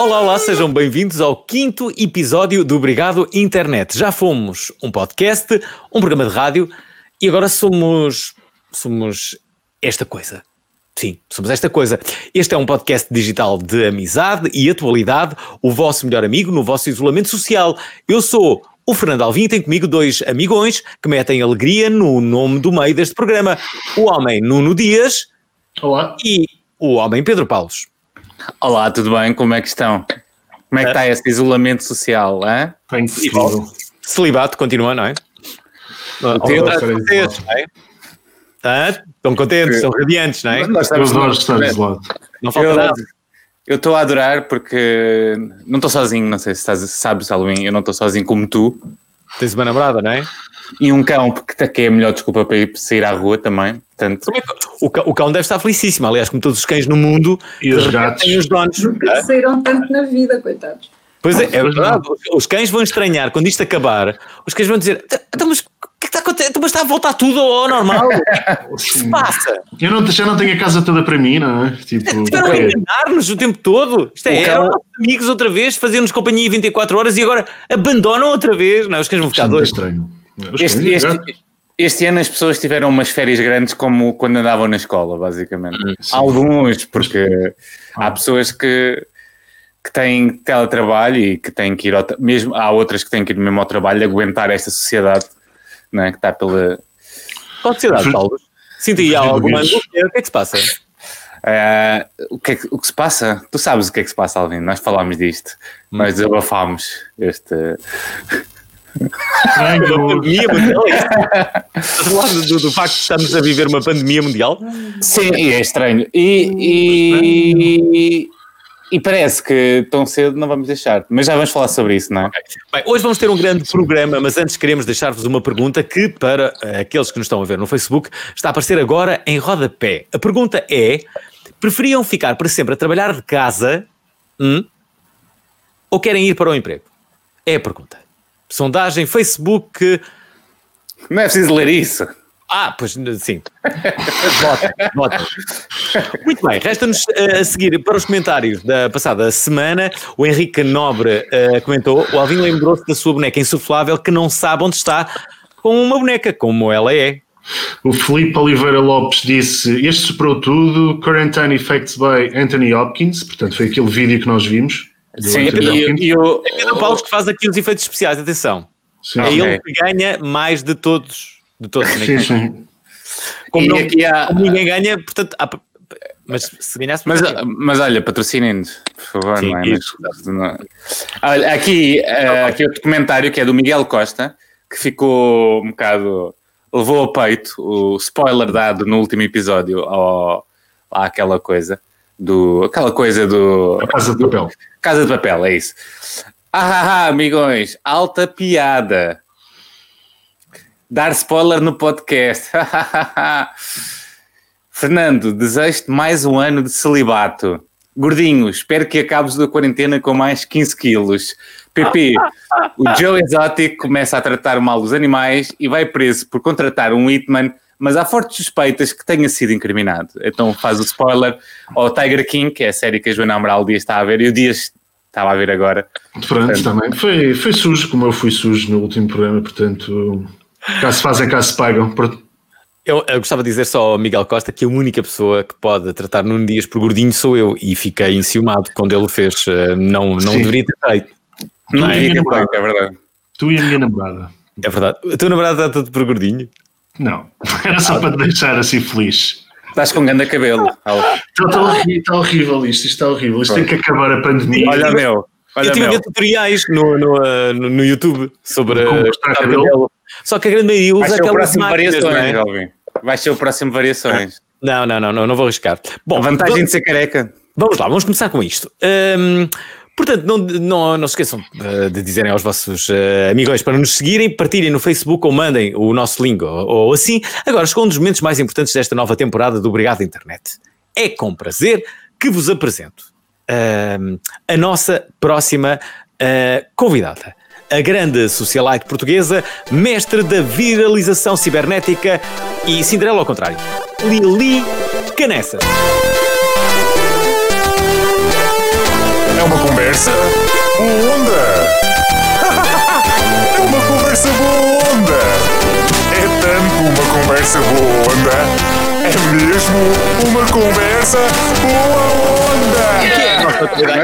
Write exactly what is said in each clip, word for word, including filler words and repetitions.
Olá, olá, sejam bem-vindos ao quinto episódio do Obrigado Internet. Já fomos um podcast, um programa de rádio e agora somos, somos esta coisa. Sim, somos esta coisa. Este é um podcast digital de amizade e atualidade, o vosso melhor amigo no vosso isolamento social. Eu sou o Fernando Alvim e tenho comigo dois amigões que metem alegria no nome do meio deste programa. O homem Nuno Dias. Olá. E o homem Pedro Paulos. Olá, tudo bem? Como é que estão? Como é que está esse isolamento social? Hein? Está incrível. Celibato continua, não é? O teu está contentes, não é? Ah, estão contentes, estão radiantes, não é? Nós Eu estamos adoro no- estar isolado. Não falta nada. Eu estou a adorar porque não estou sozinho, não sei se estás, sabes, Halloween, eu não estou sozinho como tu. Tens uma namorada, não é? E um cão, porque que é a melhor desculpa para ir sair à rua também. Portanto, Como é que- O cão, o cão deve estar felicíssimo, aliás, como todos os cães no mundo. E os de repente gatos. têm os donos. Nunca saíram tanto na vida, coitados. Pois é, é verdade. Os cães vão estranhar quando isto acabar. Os cães vão dizer: então, mas o que é que está acontecendo? Então, mas está a voltar tudo ao normal? O que se passa? Eu não, já não tenho a casa toda para mim, não é? Tipo, Tiveram a ok. enganar-nos o tempo todo. Isto é, O cão- eram nossos amigos outra vez, faziam-nos companhia vinte e quatro horas e agora abandonam outra vez. Não, os cães vão Isto é ficar muito doidos. estranho. Os este, cães, este, gatos. este ano as pessoas tiveram umas férias grandes como quando andavam na escola, basicamente. Sim. Alguns, porque há pessoas que, que têm teletrabalho e que têm que ir ao, tra- mesmo há outras que têm que ir mesmo ao trabalho aguentar esta sociedade, não é? Que está pela... Qual sociedade, Paulo? Sinto aí alguma angústia. O que é que se passa? Eh, o, que é que, o que se passa? Tu sabes o que é que se passa, Alvin. Nós falámos disto. Nós desabafámos este... Estranho. Pandemia mundial? é isso? Estás a falar do, do facto de estarmos a viver uma pandemia mundial? Sim, e é estranho. E, e, e parece que tão cedo não vamos deixar. Mas já vamos falar sobre isso, não é? Bem, hoje vamos ter um grande programa, mas antes queremos deixar-vos uma pergunta que, para eh, aqueles que nos estão a ver no Facebook, está a aparecer agora em rodapé. A pergunta é: preferiam ficar para sempre a trabalhar de casa hum, ou querem ir para o emprego? É a pergunta. Sondagem, Facebook... Não é preciso ler isso. Ah, pois sim. Votem, votem. Muito bem, resta-nos uh, a seguir para os comentários da passada semana. O Henrique Nobre uh, comentou: o Alvin lembrou-se da sua boneca insuflável que não sabe onde está, com uma boneca, como ela é. O Filipe Oliveira Lopes disse: este superou tudo. Quarantine Effects by Anthony Hopkins. Portanto, foi aquele vídeo que nós vimos. do Sim, Anthony e, Hopkins. e o... É Pedro Paulo que faz aqui os efeitos especiais, atenção. Sim, É Ok. ele que ganha mais de todos. De todos, né? sim, sim. Como, E não, aqui há- como ninguém ganha, portanto. há- mas se ganhasse. Mas, mas olha, patrocinem-nos, por favor. Sim, não é? isso. Mas, não. Olha, aqui, eh, aqui outro comentário que é do Miguel Costa, que ficou um bocado... Levou ao peito o spoiler dado no último episódio ao, àquela coisa. Do, aquela coisa do... A Casa de Papel. Casa de Papel, é isso. Ah, ah, ah, amigões, alta piada. Dar spoiler no podcast. Fernando, desejo-te mais um ano de celibato. Gordinho, espero que acabes da quarentena com mais quinze quilos. P P, o Joe Exotic começa a tratar mal os animais e vai preso por contratar um hitman, mas há fortes suspeitas que tenha sido incriminado. Então faz o spoiler ao Tiger King, que é a série que a Joana Amaral Dias está a ver, e o Dias estava a ver agora. Pronto, também. Foi, foi sujo, como eu fui sujo no último programa. Portanto, cá se fazem, cá se pagam. Por- Eu, eu gostava de dizer só ao Miguel Costa que a única pessoa que pode tratar Nuno Dias por gordinho sou eu, e fiquei enciumado quando ele o fez. Eh, Não, não Sim. deveria ter feito. Tu Não, e a é, minha é namorada. verdade. Tu e a minha namorada. É verdade. O teu namorado está tudo por gordinho. Não. Era só para te deixar assim feliz. Estás com grande cabelo. Está, está, horrível, está horrível isto, isto está horrível. Isto tem que acabar a pandemia. Olha meu. Olha eu tive a meu. ver tutoriais no, no, eh, no, no YouTube sobre Como eh, cortar cortar cabelo. cabelo. Só que a grande maioria Vai usa ser o aquelas próximo máquinas, não variações, é? jovem. Vai ser o próximo variações. Não, não, não, não, não vou arriscar. Bom, A vantagem vamos, de ser careca. vamos lá, vamos começar com isto. Hum, portanto, não, não, não se esqueçam uh, de dizerem aos vossos uh, amigões para nos seguirem, partilhem no Facebook ou mandem o nosso link ou, ou assim. Agora, chegou um dos momentos mais importantes desta nova temporada do Obrigado Internet. É com prazer que vos apresento uh, a nossa próxima uh, convidada. A grande socialite portuguesa, mestre da viralização cibernética e Cinderela ao contrário, Lili Canessas. É uma conversa boa onda. É uma conversa boa onda. É tanto uma conversa boa onda. É mesmo uma conversa boa onda.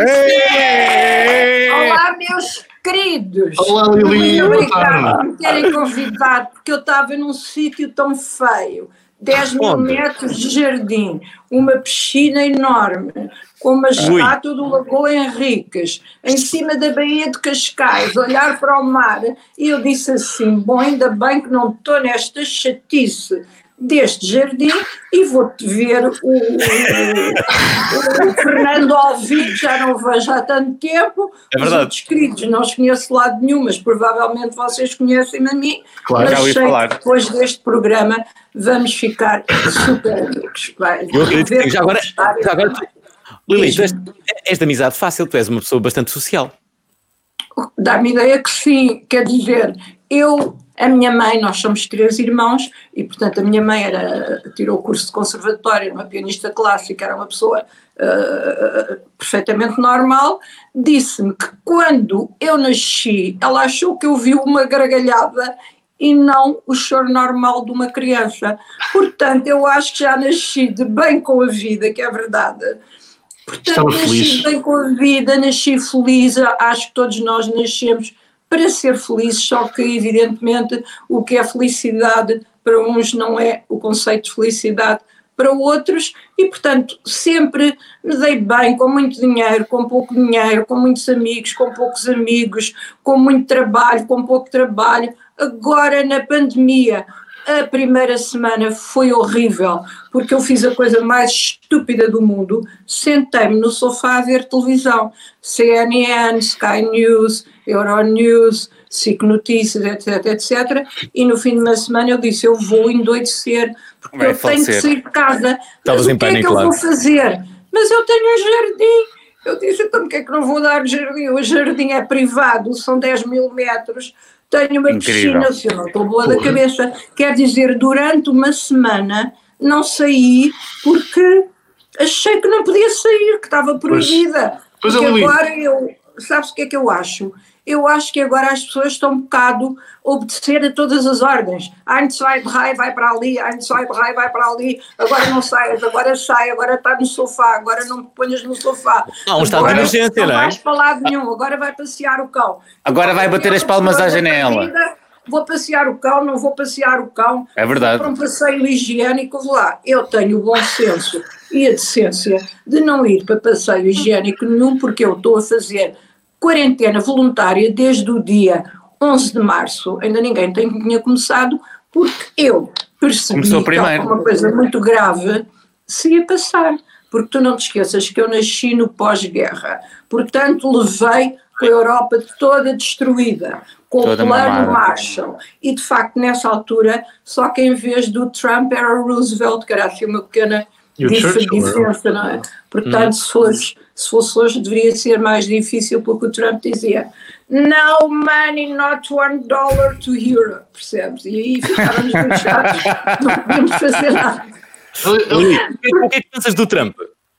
Olá, meus queridos. Olá, Lili. Muito Boa obrigada tarde. por me terem convidado, porque eu estava num sítio tão feio. dez mil Onde? metros de jardim, uma piscina enorme, com uma estátua do Lagoa Henriques, em cima da Baía de Cascais, olhar para o mar, e eu disse assim, bom, ainda bem que não estou nesta chatice deste jardim e vou-te ver o, o, o Fernando Alvim, que já não o vejo há tanto tempo. É verdade. Os outros queridos não os conheço de lado nenhum, mas provavelmente vocês conhecem-me a mim. Claro. Já Mas ouvi sei falar. que depois deste programa vamos ficar super amigos. Vai, Eu acredito que ver sim. Já agora, gostar. já agora tu- Lili, tu és, és de amizade fácil, tu és uma pessoa bastante social. Dá-me ideia que sim, quer dizer, eu, a minha mãe, nós somos três irmãos e, portanto, a minha mãe era, tirou o curso de conservatório, era uma pianista clássica, era uma pessoa uh, perfeitamente normal, disse-me que quando eu nasci, ela achou que eu vi uma gargalhada e não o choro normal de uma criança. Portanto, eu acho que já nasci de bem com a vida, que é verdade. Portanto, Estava nasci feliz. bem com a vida, nasci feliz, acho que todos nós nascemos para ser felizes, só que evidentemente o que é felicidade para uns não é o conceito de felicidade para outros e portanto sempre me dei bem com muito dinheiro, com pouco dinheiro, com muitos amigos, com poucos amigos, com muito trabalho, com pouco trabalho. Agora na pandemia a primeira semana foi horrível, porque eu fiz a coisa mais estúpida do mundo, sentei-me no sofá a ver televisão, C N N, Sky News, Euronews, S I C Notícias, etc, etcétera. E no fim de uma semana eu disse, eu vou endoidecer, porque Vai eu tenho que falecer. sair de casa. Mas Estavas o em que é pânico, que eu claro. vou fazer? Mas eu tenho um jardim. Eu disse, então porque é que não vou dar jardim? O jardim é privado, são dez mil metros, tenho uma Incrível. piscina, se eu não estou boa da cabeça. Quer dizer, durante uma semana não saí porque achei que não podia sair, que estava proibida. Pois é, Porque Lili. agora eu, sabes o que é que eu acho? Eu acho que agora as pessoas estão um bocado a obedecer a todas as ordens. Ein, zwei, drei, vai para ali, ein, zwei, drei, vai para ali, agora não saias, agora sai, agora está no sofá, agora não te ponhas no sofá. Há um estado de Agora emergência, não é? vais para lado nenhum, agora vai passear o cão. Agora vai bater as palmas à janela. Vou passear o cão, não vou passear o cão. É verdade. Para um passeio higiênico, vou lá. Eu tenho o bom senso e a decência de não ir para passeio higiênico nenhum, porque eu estou a fazer quarentena voluntária desde o dia onze de março. Ainda ninguém tem, tinha começado, porque eu percebi Começou que primeiro. uma coisa muito grave se ia passar. Porque tu não te esqueças que eu nasci no pós-guerra. Portanto, levei com a Europa toda destruída, com Toda o plano mamada. Marshall. E, de facto, nessa altura, só que em vez do Trump era o Roosevelt, que era assim uma pequena E o dif- Churchill, diferença, não é? Portanto, se, fosse, se fosse hoje, deveria ser mais difícil, porque o Trump dizia no money, not one dollar to euro, percebes? E aí ficávamos muito chatos, não podíamos fazer nada. Lili, o que é- o que é que pensas do Trump?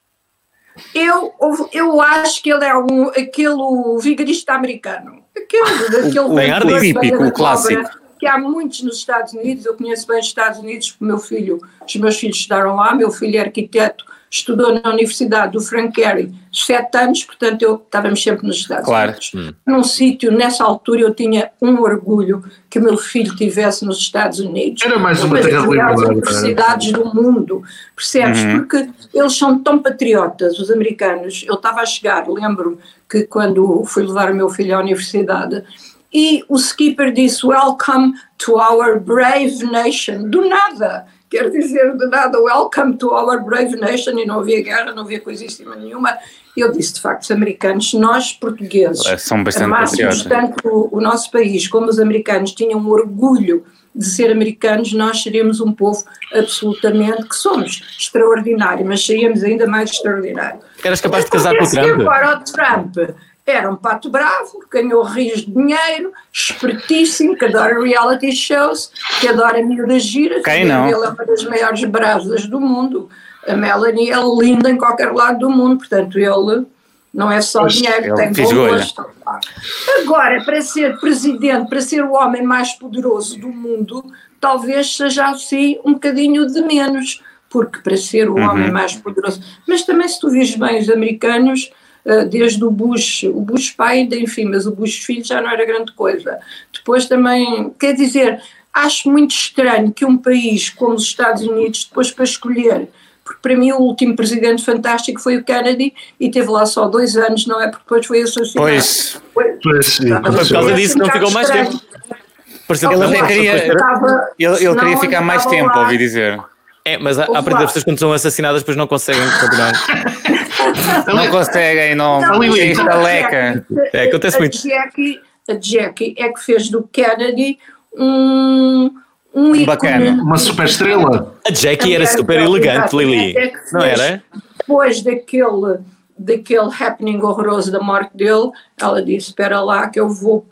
Eu, eu acho que ele é um, aquele vigarista americano. Aquele, aquele Tem ar cantor típico, Banha da o clássico. Cobra, que há muitos nos Estados Unidos. Eu conheço bem os Estados Unidos, porque o meu filho, os meus filhos estudaram lá. Meu filho é arquiteto, estudou na Universidade do Frank Gehry sete anos, portanto eu estávamos sempre nos Estados Claro. Unidos. Num sítio, nessa altura, eu tinha um orgulho que o meu filho estivesse nos Estados Unidos. Era mais uma das terra de melhores liberdade. universidades do mundo, percebes? Porque eles são tão patriotas, os americanos. Eu estava a chegar, lembro-me que quando fui levar o meu filho à universidade, e o skipper disse, welcome to our brave nation, do nada, quer dizer, de nada, welcome to our brave nation, e não havia guerra, não havia coisíssima nenhuma. Eu disse, de facto, os americanos, nós portugueses, São bastante amássemos patriotas. tanto o, o nosso país, como os americanos tinham um orgulho de ser americanos, nós seríamos um povo absolutamente, que somos extraordinário, mas seríamos ainda mais extraordinário. Eras capaz de casar com o Porque Trump? agora o Trump era um pato bravo, ganhou rios de dinheiro, espertíssimo, que adora reality shows, que adora miúdas giras. Quem não? Ele é uma das maiores brasas do mundo. A Melanie é linda em qualquer lado do mundo, portanto ele não é só dinheiro, tem bom gosto. Agora, para ser presidente, para ser o homem mais poderoso do mundo, talvez seja assim um bocadinho de menos, porque para ser o uhum. homem mais poderoso, mas também se tu vires bem os americanos, desde o Bush, o Bush pai ainda enfim, mas o Bush filho já não era grande coisa. Depois também, quer dizer, acho muito estranho que um país como os Estados Unidos, depois para escolher, porque para mim o último presidente fantástico foi o Kennedy e teve lá só dois anos, não é? Porque depois foi assassinado. Pois, pois, pois sim. Por causa disso não ficou mais tempo. Ele até queria, ele, ele queria ficar mais tempo, lá. Ouvi dizer. É, mas à partida das pessoas quando são assassinadas depois não conseguem continuar. Não conseguem, não. não é estaleca. É, acontece a muito. Jackie, a Jackie é que fez do Kennedy um, um ícone. Bacana. Uma super estrela. A Jackie era super elegante, Lili. É não era? Depois daquele, daquele happening horroroso da morte dele, ela disse, espera lá que eu vou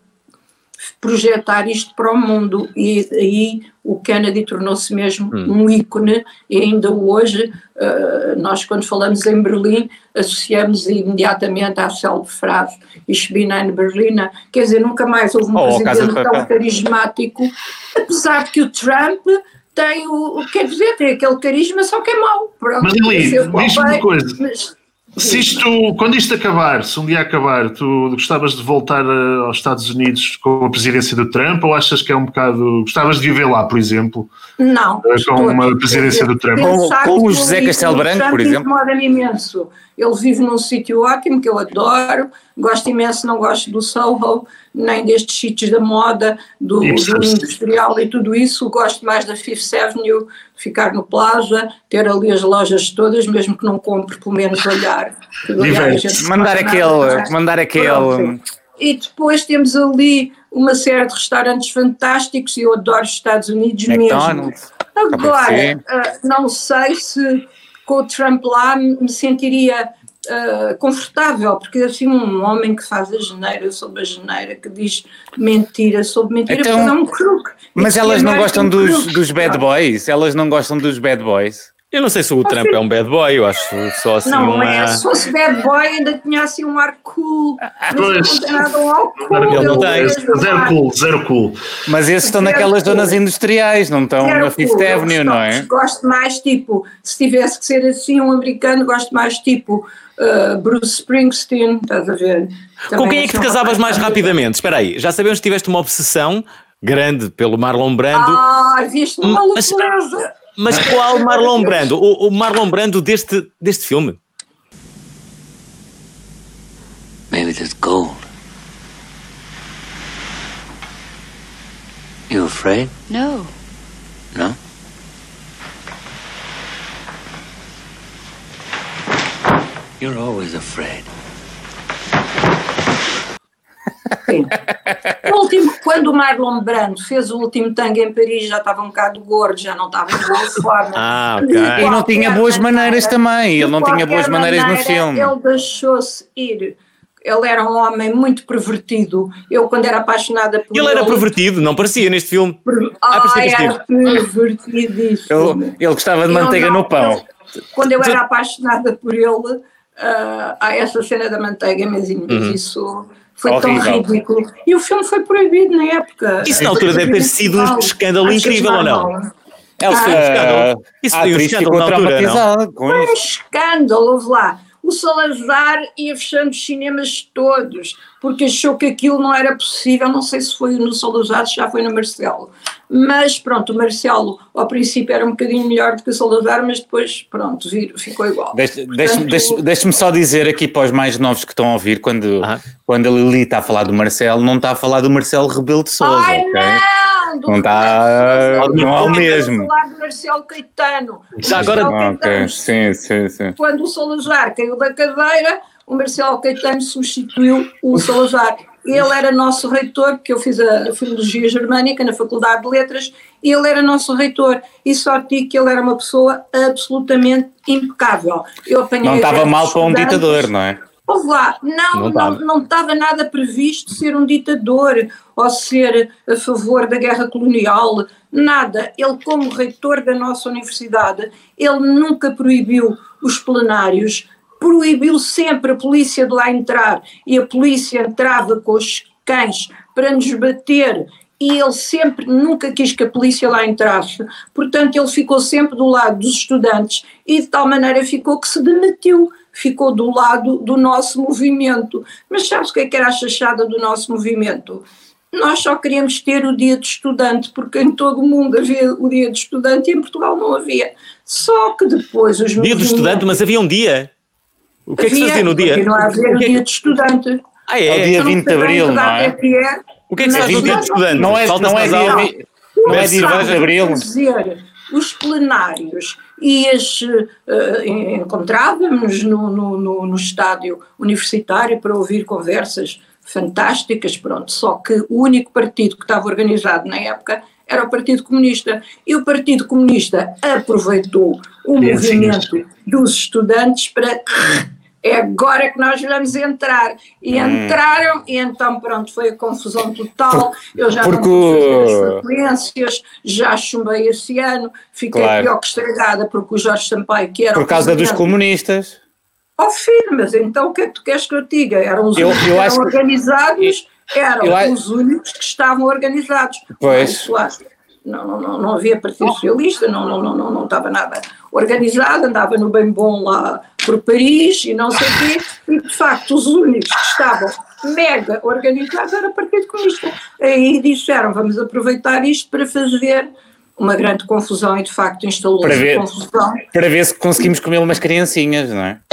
projetar isto para o mundo, e aí o Kennedy tornou-se mesmo hum. um ícone, e ainda hoje uh, nós quando falamos em Berlim associamos imediatamente à célebre frase Ich bin ein Berliner, quer dizer, nunca mais houve um oh, presidente tão carismático, apesar de que o Trump tem o, quer dizer, tem aquele carisma, só que é mau. Pronto, mas Lili, diz-me uma coisa, mas, se isto, quando isto acabar, se um dia acabar, tu gostavas de voltar aos Estados Unidos com a presidência do Trump, ou achas que é um bocado, gostavas de viver lá, por exemplo? Não. Com estou, uma presidência do Trump? Com, com o José Castelo Branco, por exemplo? Incomoda-me imenso. Ele vive num sítio ótimo, que eu adoro, gosto imenso, não gosto do Soho, nem destes sítios da moda, do, do industrial e tudo isso, gosto mais da Fifth Avenue, ficar no Plaza, ter ali as lojas todas, mesmo que não compre, pelo menos olhar. olhar mandar aquele, mandar aquele... E depois temos ali uma série de restaurantes fantásticos, e eu adoro os Estados Unidos McDonald's. mesmo. Agora, uh, não sei se com o Trump lá me sentiria uh, confortável, porque assim um homem que faz a geneira sobre a geneira, que diz mentira sobre mentira, então, porque é um crook. Mas elas não gostam um dos, dos bad boys? Elas não gostam dos bad boys? Eu não sei se o Trump é um bad boy, eu acho só assim não, uma... é, se fosse bad boy ainda tinha assim um ar cool, pois. Não tem nada um ar cool. Ele não tem, zero cool, zero cool. Mas esses estão zero naquelas cool. Zonas industriais, não estão zero na Fifth cool. Avenue, gosto, não é? Gosto mais tipo, se tivesse que ser assim um americano, gosto mais tipo uh, Bruce Springsteen, estás a ver? Também com quem é que te casavas mais rapidamente? Espera aí, já sabemos que tiveste uma obsessão grande pelo Marlon Brando. Ah, viste uma loucura. Mas qual Marlon Brando? O, o Marlon Brando deste, deste filme? Maybe there's gold. You afraid? No. No? You're always afraid. Sim. O último, quando o Marlon Brando fez o último tango em Paris, já estava um bocado gordo, já não estava em boa forma. Ah, ok. E não tinha boas maneiras também, ele não tinha boas maneiras no filme. Ele deixou-se ir. Ele era um homem muito pervertido. Eu, quando era apaixonada por ele... Ele era pervertido, não parecia neste filme. Per... Ah, ah era pervertidíssimo. Ele, ele gostava de manteiga não, no pão. Ele, quando eu era apaixonada por ele, uh, há essa cena da manteiga, mas uhum. isso... Foi horrível. Tão ridículo. E o filme foi proibido na época. Isso na altura deve ter sido um escândalo incrível, ou não? Ela foi um escândalo. Isso foi um escândalo na altura, não? Foi um escândalo, houve lá. O Salazar ia fechando os cinemas todos, porque achou que aquilo não era possível. Não sei se foi no Salazar, se já foi no Marcelo. Mas pronto, o Marcelo ao princípio era um bocadinho melhor do que o Salazar, mas depois pronto, ficou igual. Deixe-me deixe, deixe, deixe só dizer aqui para os mais novos que estão a ouvir, quando, ah. quando a Lili está a falar do Marcelo, não está a falar do Marcelo Rebelo de Sousa. Ai, okay? não! Não está, não é o mesmo. Falar do Marcelo Caetano. Já agora, Marcelo Caetano, okay. sim, sim, sim. Quando o Salazar caiu da cadeira, o Marcelo Caetano substituiu o Salazar. Ele era nosso reitor, porque eu fiz a Filologia Germânica na Faculdade de Letras, e ele era nosso reitor, e só digo que ele era uma pessoa absolutamente impecável. Eu apanhei não estava mal para um ditador, não é? Ouve lá, não, não, não estava nada previsto ser um ditador ou ser a favor da guerra colonial, nada. Ele, como reitor da nossa universidade, ele nunca proibiu os plenários, proibiu sempre a polícia de lá entrar, e a polícia entrava com os cães para nos bater, e ele sempre, nunca quis que a polícia lá entrasse, portanto ele ficou sempre do lado dos estudantes, e de tal maneira ficou que se demitiu, ficou do lado do nosso movimento. Mas sabes o que é que era a chachada do nosso movimento? Nós só queríamos ter o dia de estudante, porque em todo o mundo havia o dia de estudante e em Portugal não havia. Só que depois os Dia do estudante, mas havia um dia. O que é que se fazia no dia? Continua a haver o dia de estudante. Ah, é? É o dia vinte de Abril, não é? O que é que se faz no dia de estudante? Não é, não é dia, vi- não é dia vinte de Abril. Dizer, os plenários e as, uh, encontrávamos no, no, no, no estádio universitário para ouvir conversas fantásticas, pronto, só que o único partido que estava organizado na época era o Partido Comunista, e o Partido Comunista aproveitou o Sim, movimento sim. dos estudantes para... É agora que nós vamos entrar. E Hum. entraram, e então pronto, foi a confusão total. Eu já Porque não pude o- fazer as frequências, já chumbei esse ano, fiquei Claro. pior que estragada, porque o Jorge Sampaio, que era Por o causa dos presidente- comunistas. Oh filho, mas então o que é que tu queres que eu diga? Eram os Eu- únicos eu que acho eram que- organizados, eram eu acho- os únicos que estavam organizados. Pois. Mas, claro, não, não, não, não havia Partido Socialista, não, não, não, não, não estava nada organizado, andava no bem bom lá por Paris e não sei o quê, e de facto os únicos que estavam mega organizados era o Partido Comunista. Aí disseram, vamos aproveitar isto para fazer uma grande confusão, e de facto Para instalou-se ver. a confusão. Para ver se conseguimos comer umas criancinhas, não é?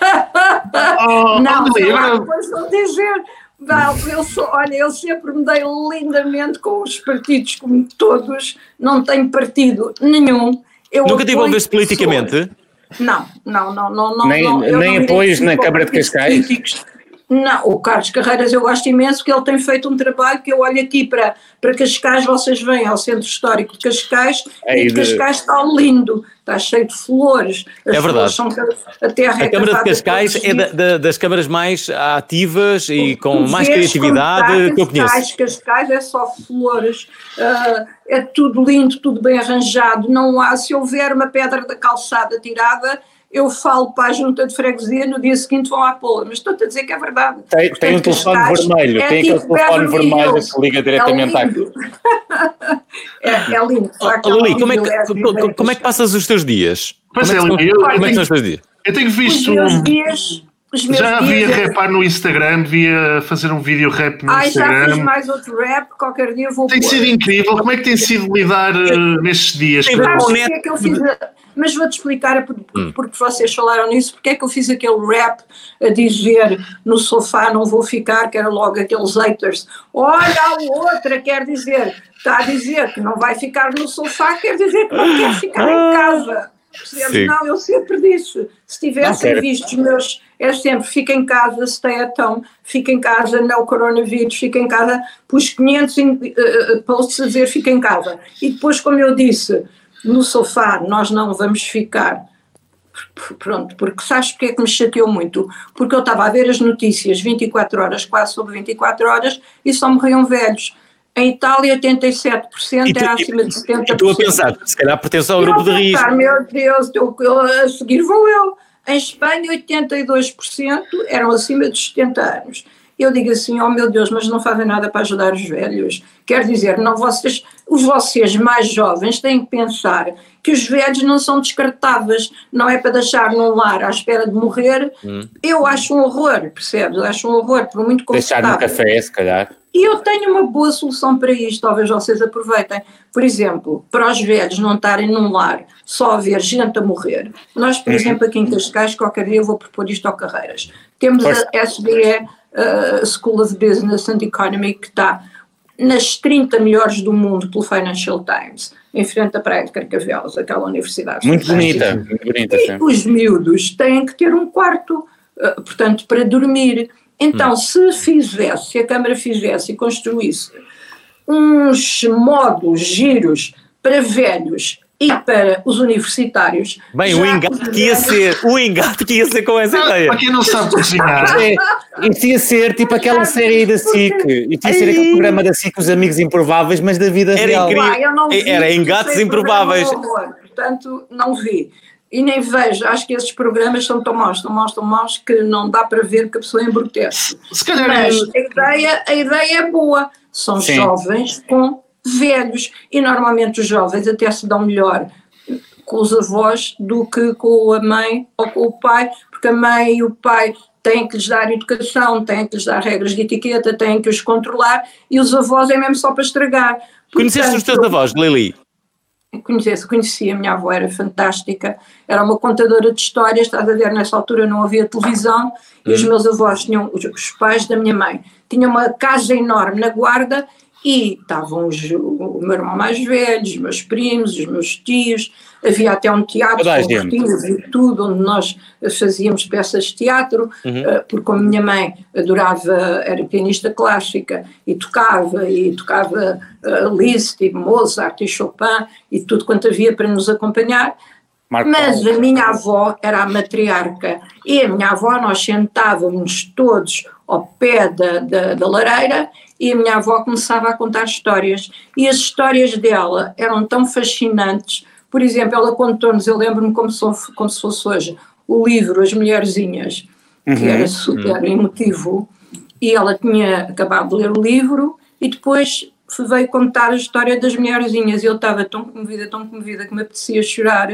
Oh, Não, oh, sei lá, agora- depois vão dizer. Não, eu sou, olha, eu sempre me dei lindamente com os partidos, como todos, não tenho partido nenhum. Eu Nunca te apoio envolveste politicamente? pessoas. Não, não, não, não. não Nem- não, eu nem não apoios identifico na com Câmara de partidos Cascais? políticos. Não, o Carlos Carreiras eu gosto imenso, que ele tem feito um trabalho que eu olho aqui para, para Cascais, vocês vêm ao Centro Histórico de Cascais, Aí e de de- Cascais está lindo, está cheio de flores. As É verdade. flores são cada- a terra A é Câmara de cavada Cascais todos é os da- dias. da- das câmaras mais ativas e com Tu mais vês criatividade como está que eu conheço. Cascais, Cascais é só flores, ah, é tudo lindo, tudo bem arranjado, não há, se houver uma pedra da calçada tirada, eu falo para a junta de freguesia, no dia seguinte vão à pô-la, mas estou-te a dizer que é verdade. Tem, tem um Portanto, telefone Cascais vermelho, é tem tipo aquele telefone Beverly vermelho Hills. que liga diretamente é à lindo. é, é lindo, de facto, Oh, Lili, como é, lindo, que, lindo, co- como é que passas os teus dias? Pois como, é é, que são, eu- como é que eu são os teus dias? Eu tenho Os visto. meus um- dias, os meus Já dias, via é- rapar no Instagram, via fazer um vídeo rap no Ai, já fiz Instagram. mais outro rap, qualquer dia vou Tem pôr. sido incrível. Como é que tem sido lidar eh, nestes dias? Tem a ver Sabes com o porque net. é que eu fiz a- Mas vou-te explicar, por- Hum. porque vocês falaram nisso, porque é que eu fiz aquele rap a dizer no sofá não vou ficar, que era logo aqueles haters. Olha a outra, quer dizer, está a dizer que não vai ficar no sofá, quer dizer que não quer ficar em casa. Percebes? Sim. Não, eu sempre disse, se tivessem quero. visto os meus, é sempre, fica em casa, stay at home, fica em casa, não coronavírus, fica em casa, pus quinhentos uh, posts a dizer fica em casa. E depois, como eu disse, no sofá nós não vamos ficar. Pronto, porque sabes porque é que me chateou muito? Porque eu estava a ver as notícias vinte e quatro horas, quase sobre vinte e quatro horas, e só morriam velhos. Em Itália, oitenta e sete por cento E tu, era e, acima de setenta por cento. e tu a pensar, se calhar pertence ao E eu grupo de a risco. pensar, meu Deus, eu, eu, a seguir vou eu. Em Espanha, oitenta e dois por cento eram acima dos setenta anos. Eu digo assim, oh meu Deus, mas não fazem nada para ajudar os velhos. Quer dizer, não, vocês, os vocês mais jovens têm que pensar que os velhos não são descartáveis, não é para deixar num lar à espera de morrer. Hum. Eu acho um horror, percebes? Eu acho um horror, por muito Deixar no confortável. café, se calhar. E eu tenho uma boa solução para isto, talvez vocês aproveitem. Por exemplo, para os velhos não estarem num lar só a ver gente a morrer. Nós, por exemplo, aqui em Cascais, qualquer dia eu vou propor isto ao Carreiras. Temos Força. a S B E, uh, School of Business and Economy, que está nas trinta melhores do mundo pelo Financial Times, em frente à Praia de Carcavelos, aquela universidade. Muito fantástica. bonita, muito bonita, E sim. os miúdos têm que ter um quarto, uh, portanto, para dormir. Então, se fizesse, se a Câmara fizesse e construísse uns módulos giros para velhos e para os universitários... Bem, já o engate que ia ser, o engate que ia ser com essa ideia. Para quem não sabe cozinhar, É, isso ia ser tipo aquela série da S I C. Isso ia ser aquele programa da S I C, Os Amigos Improváveis, mas da vida Era real. incrível. Ah, eu não vi, Era porque engates sei improváveis. programa de horror, portanto, não vi. E nem vejo, acho que esses programas são tão maus, tão maus, tão maus, que não dá para ver que a pessoa embrutece. Se calhar Mas é- a ideia, a ideia é boa, são Sim. jovens com velhos, e normalmente os jovens até se dão melhor com os avós do que com a mãe ou com o pai, porque a mãe e o pai têm que lhes dar educação, têm que lhes dar regras de etiqueta, têm que os controlar, e os avós é mesmo só para estragar. Conheceste os teus Portanto, avós, Lili? Conheci, conheci, a minha avó era fantástica, era uma contadora de histórias, estás a ver, nessa altura não havia televisão, e os meus avós tinham, os, os pais da minha mãe, tinham uma casa enorme na Guarda, e estavam os, o meu irmão mais velho, os meus primos, os meus tios, havia até um teatro, Toda a com gente. cortinas e tudo, onde nós fazíamos peças de teatro, eh, porque como a minha mãe adorava, era pianista clássica, e tocava, e tocava uh, Liszt, e Mozart, e Chopin, e tudo quanto havia para nos acompanhar. Marco Mas Paulo. a minha avó era a matriarca, e a minha avó, nós sentávamos todos ao pé da, da, da lareira, e a minha avó começava a contar histórias, e as histórias dela eram tão fascinantes. Por exemplo, ela contou-nos, eu lembro-me como, se fosse- como se fosse hoje, o livro As Mulherzinhas, que era super emotivo, e ela tinha acabado de ler o livro, e depois veio contar a história das Mulherzinhas, e eu estava tão comovida, tão comovida, que me apetecia chorar.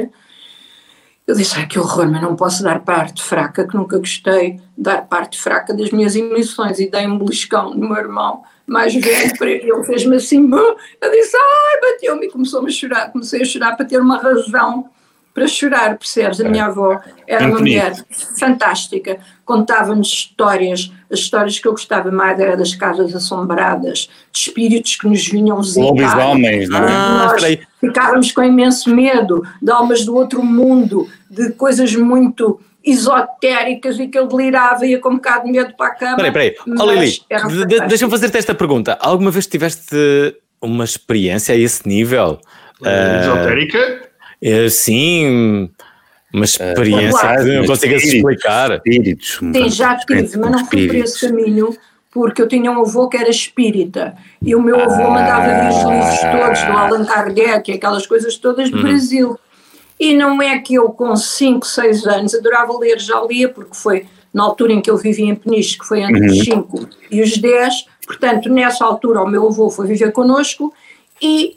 Eu disse, ai que horror, mas não posso dar parte fraca, que nunca gostei de dar parte fraca das minhas emoções, e dei um beliscão no meu irmão mais velho, para ele, ele fez-me assim, "Bum!" Eu disse, ai, bateu-me, e começou-me a chorar, comecei a chorar para ter uma razão para chorar, percebes? A minha avó era uma Muito mulher fantástica, contava-nos histórias, as histórias que eu gostava mais era das casas assombradas, de espíritos que nos vinham visitar. Lobisomens, não é? Ah, Nós espera aí. ficávamos com imenso medo de almas do outro mundo, de coisas muito esotéricas, e que eu delirava, ia com um bocado de medo para a cama. Espera aí, espera aí. Ó, mas Lili, era de- de- fantástico. deixa-me fazer-te esta pergunta. Alguma vez tiveste uma experiência a esse nível? Ah, esotérica. é, sim, uma experiência que não mas consigo espíritos. explicar. Espíritos. Sim, já tive, mas não fui por esse caminho, porque eu tinha um avô que era espírita, e o meu avô mandava vir os livros todos do Allan Kardec, aquelas coisas todas do Brasil. E não é que eu com cinco, seis anos adorava ler, já lia, porque foi na altura em que eu vivia em Peniche, que foi entre os cinco e os dez, portanto nessa altura o meu avô foi viver connosco e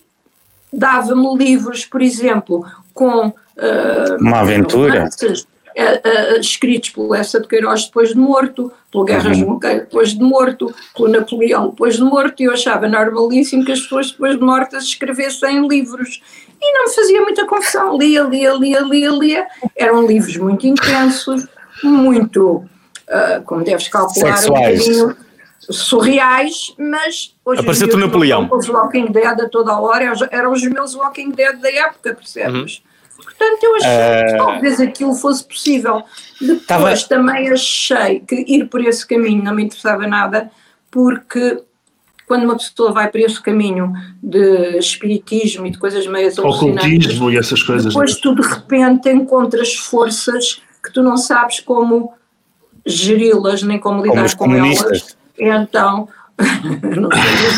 dava-me livros, por exemplo, com uh, Uma aventura. romances, uh, uh, escritos pelo Lessa de Queiroz depois de morto, pelo Guerras Uhum. Monteiro depois de morto, pelo Napoleão depois de morto, e eu achava normalíssimo que as pessoas depois de mortas escrevessem livros. E não me fazia muita confusão, lia, lia, lia, lia, lia. Eram livros muito intensos, muito, uh, como deves calcular, Sexuais. um bocadinho surreais, mas hoje em Apareceu-te dia o Napoleão. os Walking Dead a toda a hora, eram os meus Walking Dead da época, percebes? Portanto, eu achei que talvez aquilo fosse possível. Depois Tava- também achei que ir por esse caminho não me interessava nada, porque quando uma pessoa vai por esse caminho de espiritismo e de coisas meio alucinantes, Ocultismo e essas coisas. depois tu de repente encontras forças que tu não sabes como geri-las, nem como lidar os com comunistas. elas. Então, não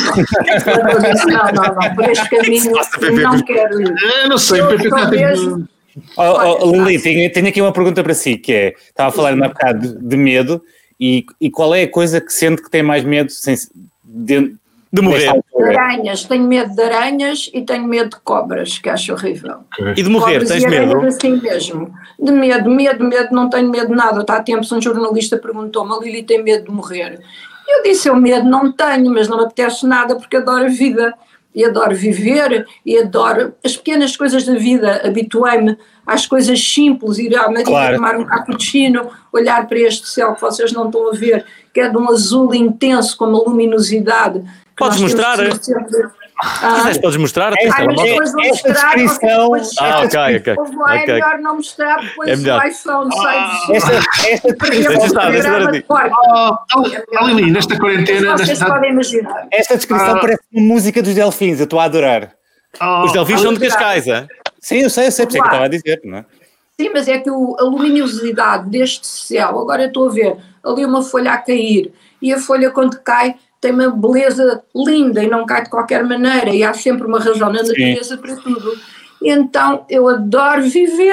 sei, não, não, não, por este caminho não quero ir. Eu não sei, Eu Pepe, só tá- mesmo- Oh, oh, Lili, tenho, tenho aqui uma pergunta para si, que é, estava a falar ainda há bocado de, de medo, e, e qual é a coisa que sente que tem mais medo sem, de, De morrer. nesta altura? Aranhas, tenho medo de aranhas e tenho medo de cobras, que acho horrível. E de morrer, Cobras tens e aranhas medo? assim mesmo. De medo, medo, medo, não tenho medo de nada. Há tempos um jornalista perguntou-me, a Lili tem medo de morrer? Eu disse, eu medo não tenho, mas não me apetece nada porque adoro a vida. E adoro viver, e adoro as pequenas coisas da vida. Habituei-me às coisas simples, ir à Maria Claro. tomar um cappuccino, olhar para este céu que vocês não estão a ver, que é de um azul intenso, com uma luminosidade. que Podes nós temos mostrar? que sempre- Se Ah, quiseres, podes mostrar? É, Tens ah, mas telemóvel? depois vou Esta mostrar. descrição- depois- Ah, ok, ok. Ouve lá, é ok. melhor não mostrar, depois É melhor. o iPhone sai do Esta, esta Deixa estar, deixa estar a ti. Oh, oh, Lili, nesta quarentena. Vocês Nesta, podem imaginar. Esta descrição Ah. parece uma música dos Delfins, eu estou a adorar. oh, Os delfins são de Cascais, é? Sim, eu sei, eu sei, por isso é que eu Claro. estava a dizer, não é? Sim, mas é que o- a luminosidade deste céu, agora eu estou a ver ali uma folha a cair, e a folha quando cai tem uma beleza linda e não cai de qualquer maneira, e há sempre uma razão na natureza para tudo. E então eu adoro viver,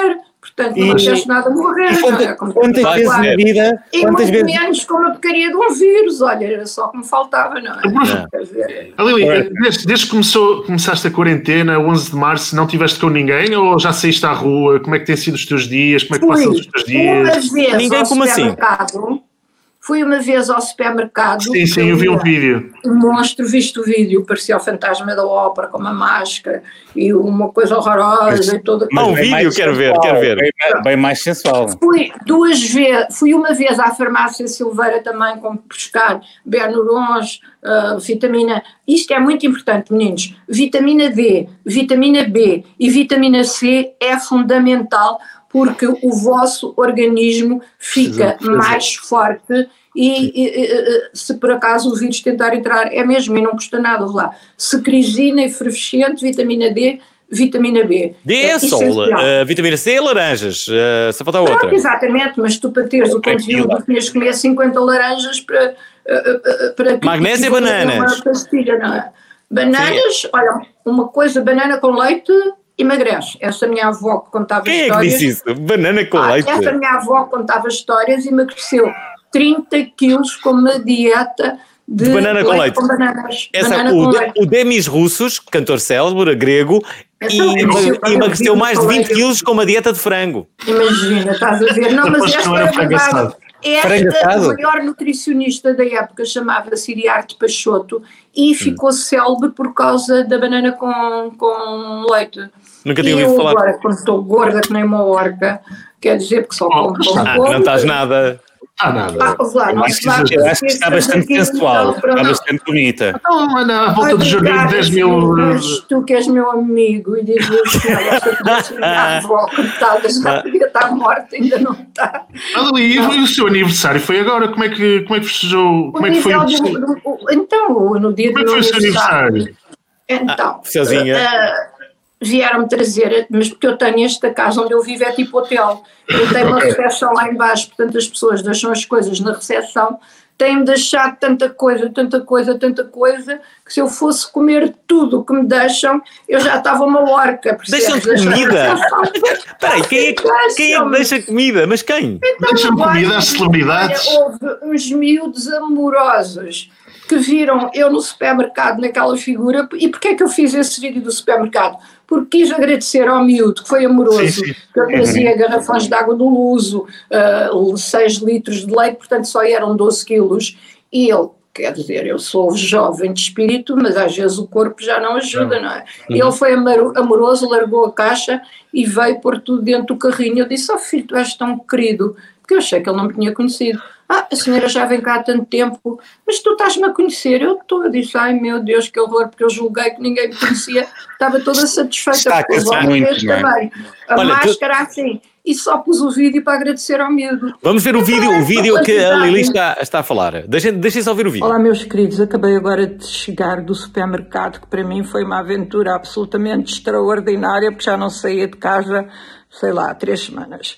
Portanto, não acontece nada a morrer. E não é? quantas, quantas Vai vezes ser. na vida, E quantas muito vezes... menos com a porcaria de um vírus, olha, era só que me faltava, não é? Não. Quer dizer, Ah, Lili, Correto. desde, desde que começou, começaste a quarentena, onze de março, não tiveste com ninguém ou já saíste à rua? Como é que têm sido os teus dias? Como é que passam fui os teus uma dias? vez Ninguém ao como assim? supermercado, fui uma vez ao supermercado. Sim, sim, eu vi um vídeo. Um monstro, viste o vídeo, parecia o fantasma da ópera com uma máscara e uma coisa horrorosa e toda. Ah, um bem vídeo, mais quero ver, sensual, quero ver. Bem, bem mais sensual. Fui duas vezes, fui uma vez à farmácia Silveira também com buscar Benurons, uh, vitamina, isto é muito importante, meninos, vitamina D, vitamina B e vitamina C é fundamental porque o vosso organismo fica mais forte e, e, e se por acaso o vírus tentar entrar, é mesmo, e não custa nada lá. Secrisina, efervescente, vitamina D, vitamina B. D é sol, essencial. uh, vitamina C é laranjas, uh, só falta outra. Pronto, exatamente, mas tu para teres o conteúdo tinhas que comer cinquenta laranjas para, uh, uh, para que Magnésio e tipo, bananas. uma pastilha, não é? Bananas, olha, uma coisa, banana com leite emagrece. Essa minha avó que contava Quem é que histórias. disse isso? Banana com Ah, leite? essa minha avó contava histórias e emagreceu trinta quilos com uma dieta de, De banana com leite. com bananas. Essa, banana o, com de, leite. o Demis Russos, cantor célebre, grego, Então, e emagreceu- emag- emagreceu eu vi mais de no vinte colégio. quilos com uma dieta de frango. Imagina, estás a ver? Não, mas Aposto que esta não é era a frango verdade. assado. Frango Esta, assado? o maior nutricionista da época chamava-se Iriarte Peixoto e ficou célebre por causa da banana com, com leite. Nunca E tinha ouvido eu falar. agora, quando estou gorda que nem uma orca, quer dizer que só Oh, como pão Ah, não estás nada. Ah, nada. Ah, lá, não se dá Eu acho que está para bastante aqui, sensual, então, para está não. bastante bonita. Então, anda à volta do jardim, Obrigada, dez senhor, mil. mas tu que és meu amigo e dizes que esta podia ser minha avó, coitada, já podia estar morta, ainda não está. Ah, Lili, e o seu aniversário foi agora? Como é que, como é que festejou? Como é que foi o nível do- do- o- Então, no dia Como é do que foi o seu aniversário, aniversário? então, sozinha. eh, vieram-me trazer, mas porque eu tenho esta casa onde eu vivo é tipo hotel, eu tenho uma recepção lá em baixo, portanto as pessoas deixam as coisas na recepção, têm-me deixado tanta coisa, tanta coisa, tanta coisa, que se eu fosse comer tudo o que me deixam, eu já estava uma orca, percebes? Deixam-te comida? Deixam- Espera aí, quem é, que- quem é que deixa comida? Mas quem? Deixam comida às celebridades? Olha, houve uns miúdos amorosos que viram eu no supermercado naquela figura. E porquê é que eu fiz esse vídeo do supermercado? Porque quis agradecer ao miúdo que foi amoroso, Sim, sim. que eu trazia garrafões de água do Luso, uh, seis litros de leite, portanto só eram doze quilos, e ele, quer dizer, eu sou jovem de espírito, mas às vezes o corpo já não ajuda, não é? Ele foi amaro- amoroso, largou a caixa e veio pôr tudo dentro do carrinho. Eu disse, oh filho, tu és tão querido, porque eu achei que ele não me tinha conhecido. Ah, a senhora já vem cá há tanto tempo, mas tu estás-me a conhecer? Eu estou. Eu disse, ai meu Deus, que horror, porque eu julguei que ninguém me conhecia, estava toda satisfeita. Destaca-se porque os muito, outros não é? também. A Olha, tu- máscara assim, e só pus o vídeo para agradecer ao miúdo. Vamos ver o vídeo, o vídeo que a Lili está, está a falar. Deixem, deixem só ver o vídeo. Olá, meus queridos, acabei agora de chegar do supermercado, que para mim foi uma aventura absolutamente extraordinária, porque já não saía de casa, sei lá, há três semanas.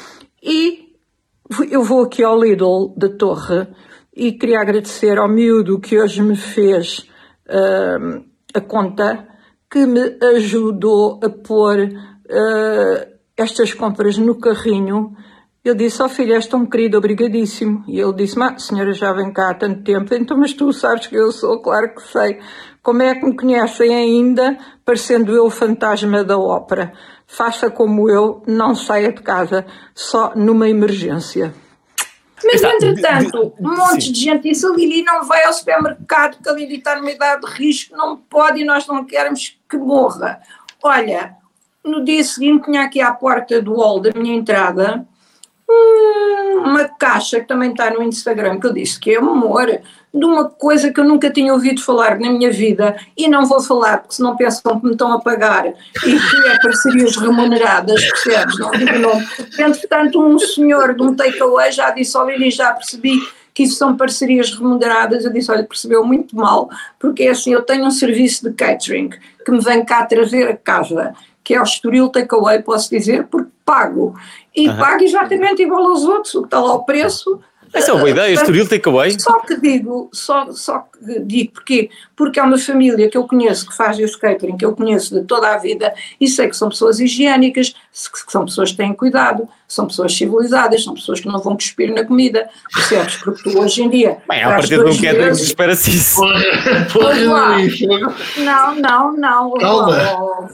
E eu vou aqui ao Lidl da Torre e queria agradecer ao miúdo que hoje me fez uh, a conta, que me ajudou a pôr uh, estas compras no carrinho. Eu disse, ó oh, filho, és tão querido, obrigadíssimo. E ele disse, mas a senhora já vem cá há tanto tempo, então mas tu sabes que eu sou, claro que sei. Como é que me conhecem ainda, parecendo eu o fantasma da ópera? Faça como eu, não saia de casa, só numa emergência. Mas, Está- entretanto, de- de- um monte sim. de gente disse, a Lili não vai ao supermercado, que a Lili está numa idade de risco, não pode e nós não queremos que morra. Olha, no dia seguinte tinha aqui à porta do hall da minha entrada hum, uma caixa que também está no Instagram, que eu disse que é amor, de uma coisa que eu nunca tinha ouvido falar na minha vida e não vou falar, porque senão pensam que me estão a pagar e que é parcerias remuneradas, percebes? Não digo nome. Entretanto, um senhor de um takeaway já disse, ó Lili, já percebi que isso são parcerias remuneradas. Eu disse, olha, percebeu muito mal, porque é assim, eu tenho um serviço de catering que me vem cá trazer a casa, que é o Estoril Takeaway, posso dizer, porque pago. E Aham. pago exatamente igual aos outros, o que está lá o preço, Essa é uma boa ideia, Estoril Takeaway. Só que digo, só, só que digo porquê? Porque é uma família que eu conheço, que faz esse catering, que eu conheço de toda a vida, e sei que são pessoas higiênicas, que são pessoas que têm cuidado, são pessoas civilizadas, são pessoas que não vão cuspir na comida, percebes? Porque tu hoje em dia... Bem, a partir de um catering espera-se isso. Não, não, não. Calma.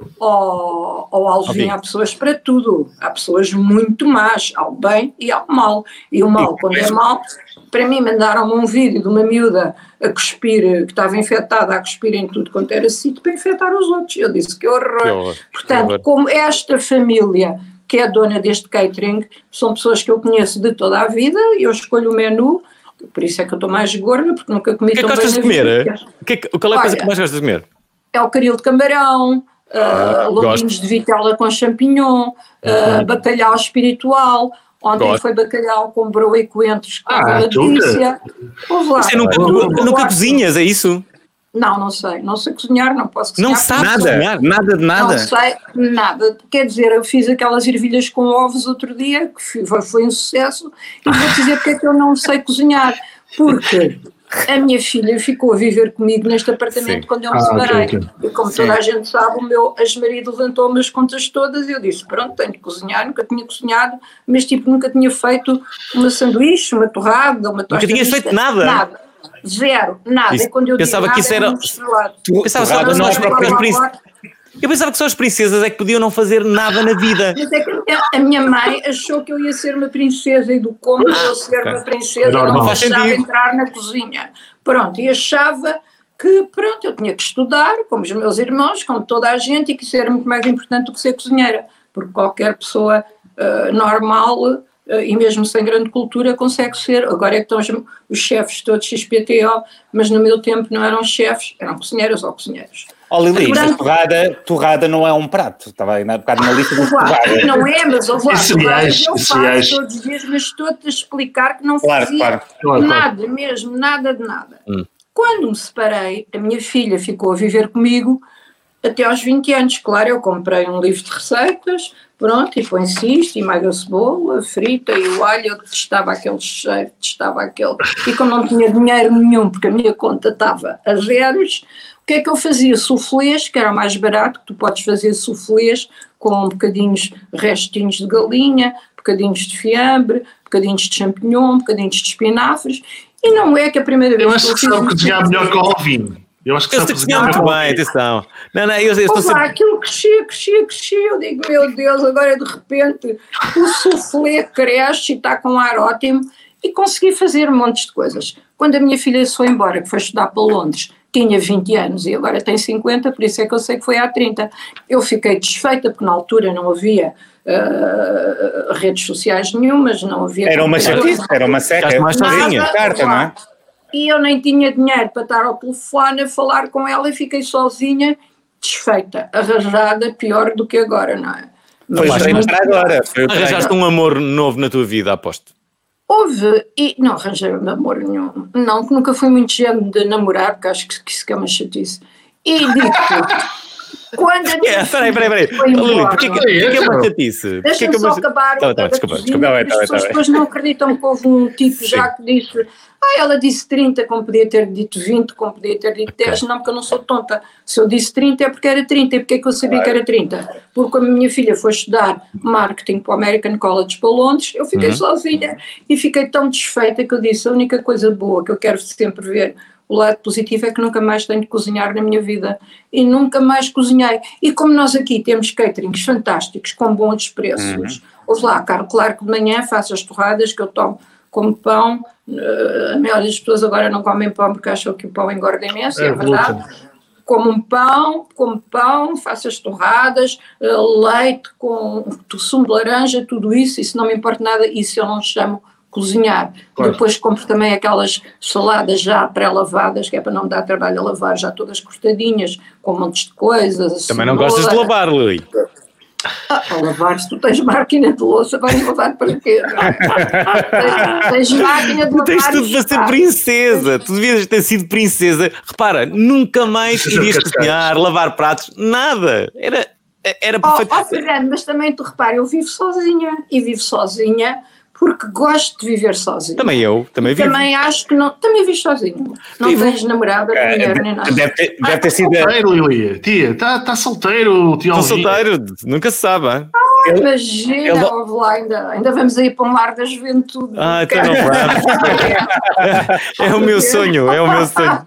Ó, ó, Alvin, há pessoas para tudo, há pessoas muito más, ao bem e ao mal, e o mal, quando é mal, para mim mandaram-me um vídeo de uma miúda a cuspir, que estava infectada, a cuspir em tudo quanto era sítio para infectar os outros, eu disse que horror, Que horror. portanto, Que horror. como esta família que é dona deste catering, são pessoas que eu conheço de toda a vida, e eu escolho o menu, por isso é que eu estou mais gorda, porque nunca comi O que é que tão gostas de bem na comer? vida. O que é que- Qual é a coisa Olha, que mais gostas de comer? É o caril de camarão, uh, lombinhos gosto. de vitela com champignon, uh, bacalhau espiritual. Ontem Gosto. foi bacalhau com broa e coentros com Ah, uma tudo. delícia. Ouve lá. Você nunca, Eu nunca gosto. cozinhas, é isso? Não, não sei. Não sei cozinhar, não posso cozinhar. Não sabes Nada, cozinhar? nada de nada. Não sei nada. Quer dizer, eu fiz aquelas ervilhas com ovos outro dia, que foi, foi um sucesso, e vou dizer porque é que eu não sei cozinhar. Porque a minha filha ficou a viver comigo neste apartamento Sim. quando eu me Ah, separei. ok, ok. E como Sim. toda a gente sabe, o meu ex-marido levantou-me as contas todas e eu disse, pronto, tenho de cozinhar, nunca tinha cozinhado, mas tipo, nunca tinha feito uma sanduíche, uma torrada, uma tosta. tinhas feito nada? Nada. Zero, nada. Isso- E quando eu pensava digo que nada, isso é era- muito estrelado. Tu- Pensava só torrada que não é nós próprios propriamente- príncipes. Eu pensava que só as princesas é que podiam não fazer nada na vida. Mas é que a- a minha mãe achou que eu ia ser uma princesa e do como eu ser ok. uma princesa É eu normal. não Faz deixava sentido. entrar na cozinha. Pronto, e achava que pronto, eu tinha que estudar, como os meus irmãos, como toda a gente, e que isso era muito mais importante do que ser cozinheira, porque qualquer pessoa ah, normal ah, e mesmo sem grande cultura consegue ser. Agora é que estão os, os chefes todos X P T O, mas no meu tempo não eram chefes, eram cozinheiras ou cozinheiros. Ó Lili, mas Portanto- torrada, torrada não é um prato. Estava aí na bocado na lista de Ouve lá, torrada. não é, mas ouve lá, E cereais, eu e faço cereais. todos os dias, mas estou-te a explicar que não Claro, fazia claro. Claro, claro. nada mesmo, nada de nada. Quando me separei, a minha filha ficou a viver comigo até aos vinte anos. Claro, eu comprei um livro de receitas, pronto, e põe-se isto, e malha a cebola, frita e o alho, eu testava aquele cheiro, testava aquele. E como não tinha dinheiro nenhum, porque a minha conta estava a zeros, o que é que eu fazia? Soufflés, que era o mais barato, que tu podes fazer soufflés com bocadinhos, restinhos de galinha, bocadinhos de fiambre, bocadinhos de champignon, bocadinhos de espinafres, e não é que a primeira vez Eu acho que eu sabe fiz cozinhar isso- melhor que o Alvin. Eu acho que Eu sabe sei cozinhar cozinhar muito melhor bem, que o Alvin. atenção. Não, não, eu, eu estou Opa, sempre... aquilo crescia, crescia, crescia. Eu digo, meu Deus, agora de repente o soufflé cresce e está com um ar ótimo, e consegui fazer um monte de coisas. Quando a minha filha se foi embora, que foi estudar para Londres, tinha vinte anos e agora tem cinquenta, por isso é que eu sei que foi há trinta. Eu fiquei desfeita, porque na altura não havia uh, redes sociais nenhumas, não havia... Era uma computadores. chatice, era uma seca. Ficaste mais sozinha. Nada, Carta, não é? E eu nem tinha dinheiro para estar ao telefone a falar com ela e fiquei sozinha, desfeita, arranjada, pior do que agora, não é? Foi o Mas- treino para agora. Foi o treino. Arranjaste um amor novo na tua vida, aposto. Houve, e não arranjei namoro nenhum, não, que nunca fui muito género de namorar, porque acho que, que isso que é uma chatice. E digo-te, quando a minha É, peraí, peraí, peraí. filha foi Oh, Lili, embora- porquê que, porquê que é uma chatice? Porquê que Deixa-me é só uma... acabar Tá, o tá, da desculpa, cozinha, desculpa. Tá bem, porque tá as bem, pessoas tá bem. depois não acreditam que houve um tipo já Sim. que disse, ah, ela disse trinta, como podia ter dito vinte, como podia ter dito dez, não, porque eu não sou tonta. Se eu disse trinta é porque era trinta, e porque é que eu sabia que era trinta? Porque quando a minha filha foi estudar marketing para o American College para Londres, eu fiquei Uhum. sozinha e fiquei tão desfeita que eu disse, a única coisa boa que eu quero sempre ver, o lado positivo, é que nunca mais tenho de cozinhar na minha vida, e nunca mais cozinhei. E como nós aqui temos caterings fantásticos, com bons preços, ouve lá, claro, claro que de manhã faço as torradas que eu tomo como pão, uh, a maioria das pessoas agora não comem pão porque acham que o pão engorda imenso, é, É verdade. glúten. Como um pão, como pão, faço as torradas, uh, leite com sumo de laranja, tudo isso, isso não me importa nada, isso eu não chamo cozinhar. Claro. Depois compro também aquelas saladas já pré-lavadas, que é para não me dar trabalho a lavar, já todas cortadinhas, com montes de coisas. Também não gostas de lavar, Lili. Ah, a lavar, se tu tens máquina de louça, vais lavar para quê? tens, tens máquina de lavar. Tens tudo e para ser está. princesa. Tu devias ter sido princesa. Repara, nunca mais irias cozinhar, lavar pratos, nada. Era, era Oh, perfeito. oh, Fernando, mas também tu repara, eu vivo sozinha, e vivo sozinha porque gosto de viver sozinho. Também eu, também vivo. Também acho que não. Também vives sozinho. Não Vivo. tens namorada, É, mulher, nem nada. Deve ter, deve ter sido. Solteiro, Lili. Tia, está tá solteiro, tio Estou Alvin. solteiro, nunca se sabe. Hein? Ele- Imagina, ele- ouve lá, ainda, ainda vamos aí para um lar da juventude. Ah, então não vamos. É o meu sonho, é o meu sonho.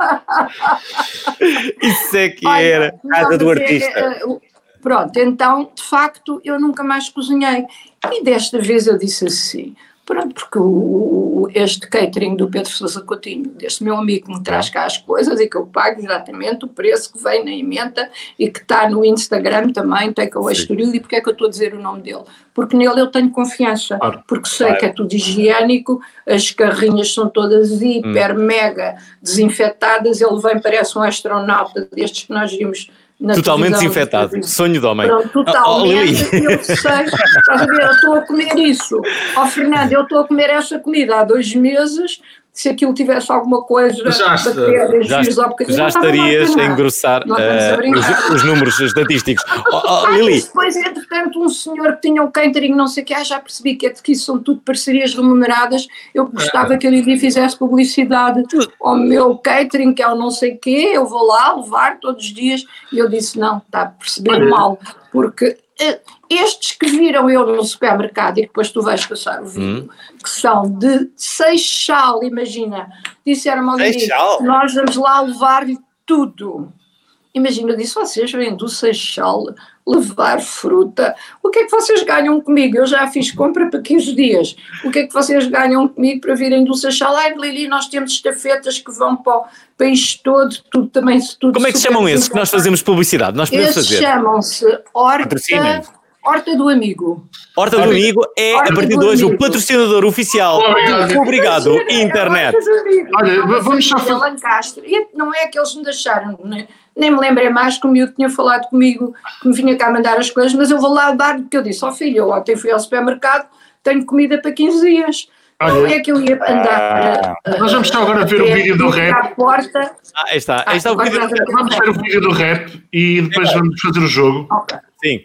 Isso é que Olha, era. Casa do mas é- artista. é- é- Pronto, então, de facto, eu nunca mais cozinhei. E desta vez eu disse assim, pronto, porque o, o- este catering do Pedro Sousa Coutinho, deste meu amigo que me traz cá as coisas e que eu pago exatamente o preço que vem na emenda e que está no Instagram também, Takeaway Studio, e porque é que eu estou a dizer o nome dele? Porque nele eu tenho confiança, Claro. porque sei que é tudo higiênico, as carrinhas são todas hiper, mega desinfetadas, ele vem, parece um astronauta destes que nós vimos na Totalmente televisão. desinfetado. Sonho de homem. Pronto, Oh, oh, totalmente, Lili. eu sei, estás a ver, eu estou a comer isso. Ó Fernando, eu estou a comer esta comida há dois meses, se aquilo tivesse alguma coisa, Já está. bactérias, Já, vírus ou bocadinho, já não estava mal estarias a nada. engrossar Não estamos a eh, brincar. os, os números estatísticos. Oh, oh, Ah, Lili, mas depois, entretanto, um senhor que tinha um catering, não sei o que, ah, já percebi que, é, que isso são tudo parcerias remuneradas, eu gostava que ele fizesse publicidade ao meu catering, que é o não sei o quê, eu vou lá levar todos os dias, e eu disse, não, está a perceber Olha. mal, porque eh, estes que viram eu no supermercado, e depois tu vais passar o vídeo, que são de Seixal, imagina, disseram-me ao Lili, Seixal? nós vamos lá levar-lhe tudo. Imagina, eu disse, vocês vêm do Seixal levar fruta, o que é que vocês ganham comigo? Eu já fiz compra para quinze dias, o que é que vocês ganham comigo para virem do Seixal? Ai, Lili, nós temos estafetas que vão para o país todo, tudo também, tudo como é que se super chamam esses que nós fazemos publicidade? Nós podemos Esses fazer. chamam-se Horta, Patrocinem. Horta do Amigo. Horta do Amigo é, Horta a partir do de hoje, o Amigo. patrocinador oficial. Obrigado. Obrigado, Imagina, é internet. Horta do Amigo. Olha, Não, vamos só de fazer- Lancastre. E não é que eles me deixaram, nem, nem me lembrei mais que o miúdo tinha falado comigo, que me vinha cá mandar as coisas, mas eu vou lá dar, porque eu disse, ó filho, eu ontem fui ao supermercado, tenho comida para quinze dias. Não Olha, é que eu ia andar. Ah. Nós vamos só agora ver o até vídeo do ir rap. à porta. Ah, aí está, aí está o Ah, vídeo. agora já- Vamos ver o vídeo do rap e depois vamos fazer o jogo. Ok. Sim.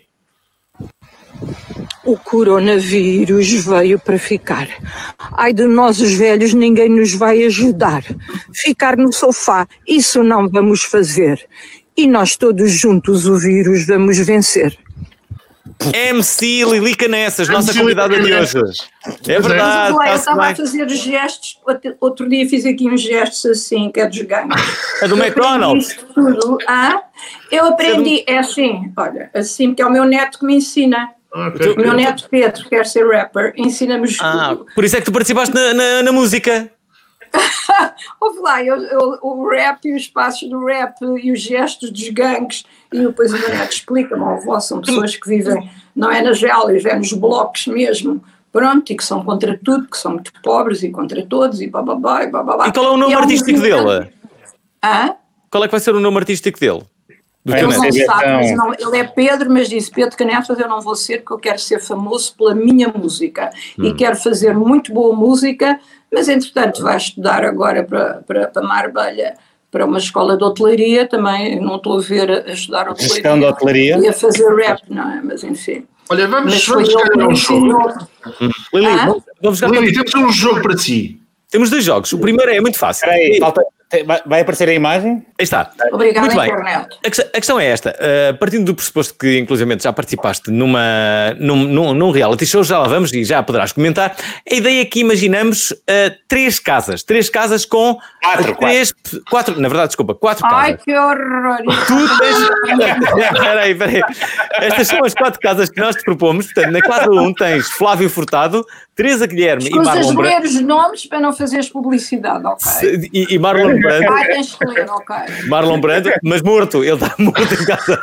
O coronavírus veio para ficar. Ai de nós os velhos, ninguém nos vai ajudar. Ficar no sofá, isso não vamos fazer. E nós todos juntos o vírus vamos vencer. M C Lili Canessas, nossa M C convidada de Lili hoje. Canessas. É Pois é. verdade, Mas, lá, eu está-se estava a bem. fazer gestos, outro- outro dia fiz aqui uns gestos assim, que é dos ganhos. A do Eu McDonald's. aprendi isso tudo. Ah, eu aprendi, é assim, olha, assim, porque é o meu neto que me ensina. Ok. O meu neto Pedro quer ser rapper, ensina-me Ah, tudo. por isso é que tu participaste na, na, na música. Ouve lá, eu, eu- o rap e os passos do rap e os gestos dos gangues, e depois o meu neto explica-me, ó, vó, são pessoas que vivem, não é nas gélias, é nos blocos mesmo, pronto, e que são contra tudo, que são muito pobres e contra todos, e bababá, e bababá. E qual é o nome E é um artístico movimento- dele? Hã? Qual é que vai ser o nome artístico dele? Do Vai teu Ele ser neto? não sabe, então. mas não, ele é Pedro, mas disse Pedro Canetas, eu não vou ser porque eu quero ser famoso pela minha música e quero fazer muito boa música, mas entretanto vai estudar agora para, para, para Marbella, para uma escola de hotelaria também, não estou a ver a estudar hotelaria. Gestão de hotelaria. E a fazer rap, não é? Mas enfim. Olha, vamos, Mas foi vamos ele que jogar me um jogo. ensinou. Lili, Ah? vamos, vamos jogar Lili, para- temos um jogo para ti. Temos dois jogos. O primeiro é muito fácil. Espera aí, Aí falta- te- vai vai aparecer a imagem? está. Obrigada, Muito bem. internet. A questão, a questão é esta. Uh, partindo do pressuposto que, inclusive, já participaste numa, num, num, num reality show, já lá vamos e já poderás comentar. A ideia é que imaginamos uh, três casas. Três casas com. Quatro, uh, três, quatro. Na verdade, desculpa, quatro Ai, casas. que horror! Tu tens. Espera aí, espera aí. Estas são as quatro casas que nós te propomos. Portanto, na quadra um tens Flávio Furtado, Teresa Guilherme e Escusas Marlon ler Brando. os nomes para não fazeres publicidade, ok? E, e Marlon Brando. Ai, tens que ler, ok. Marlon Brando, mas morto, ele está morto em casa.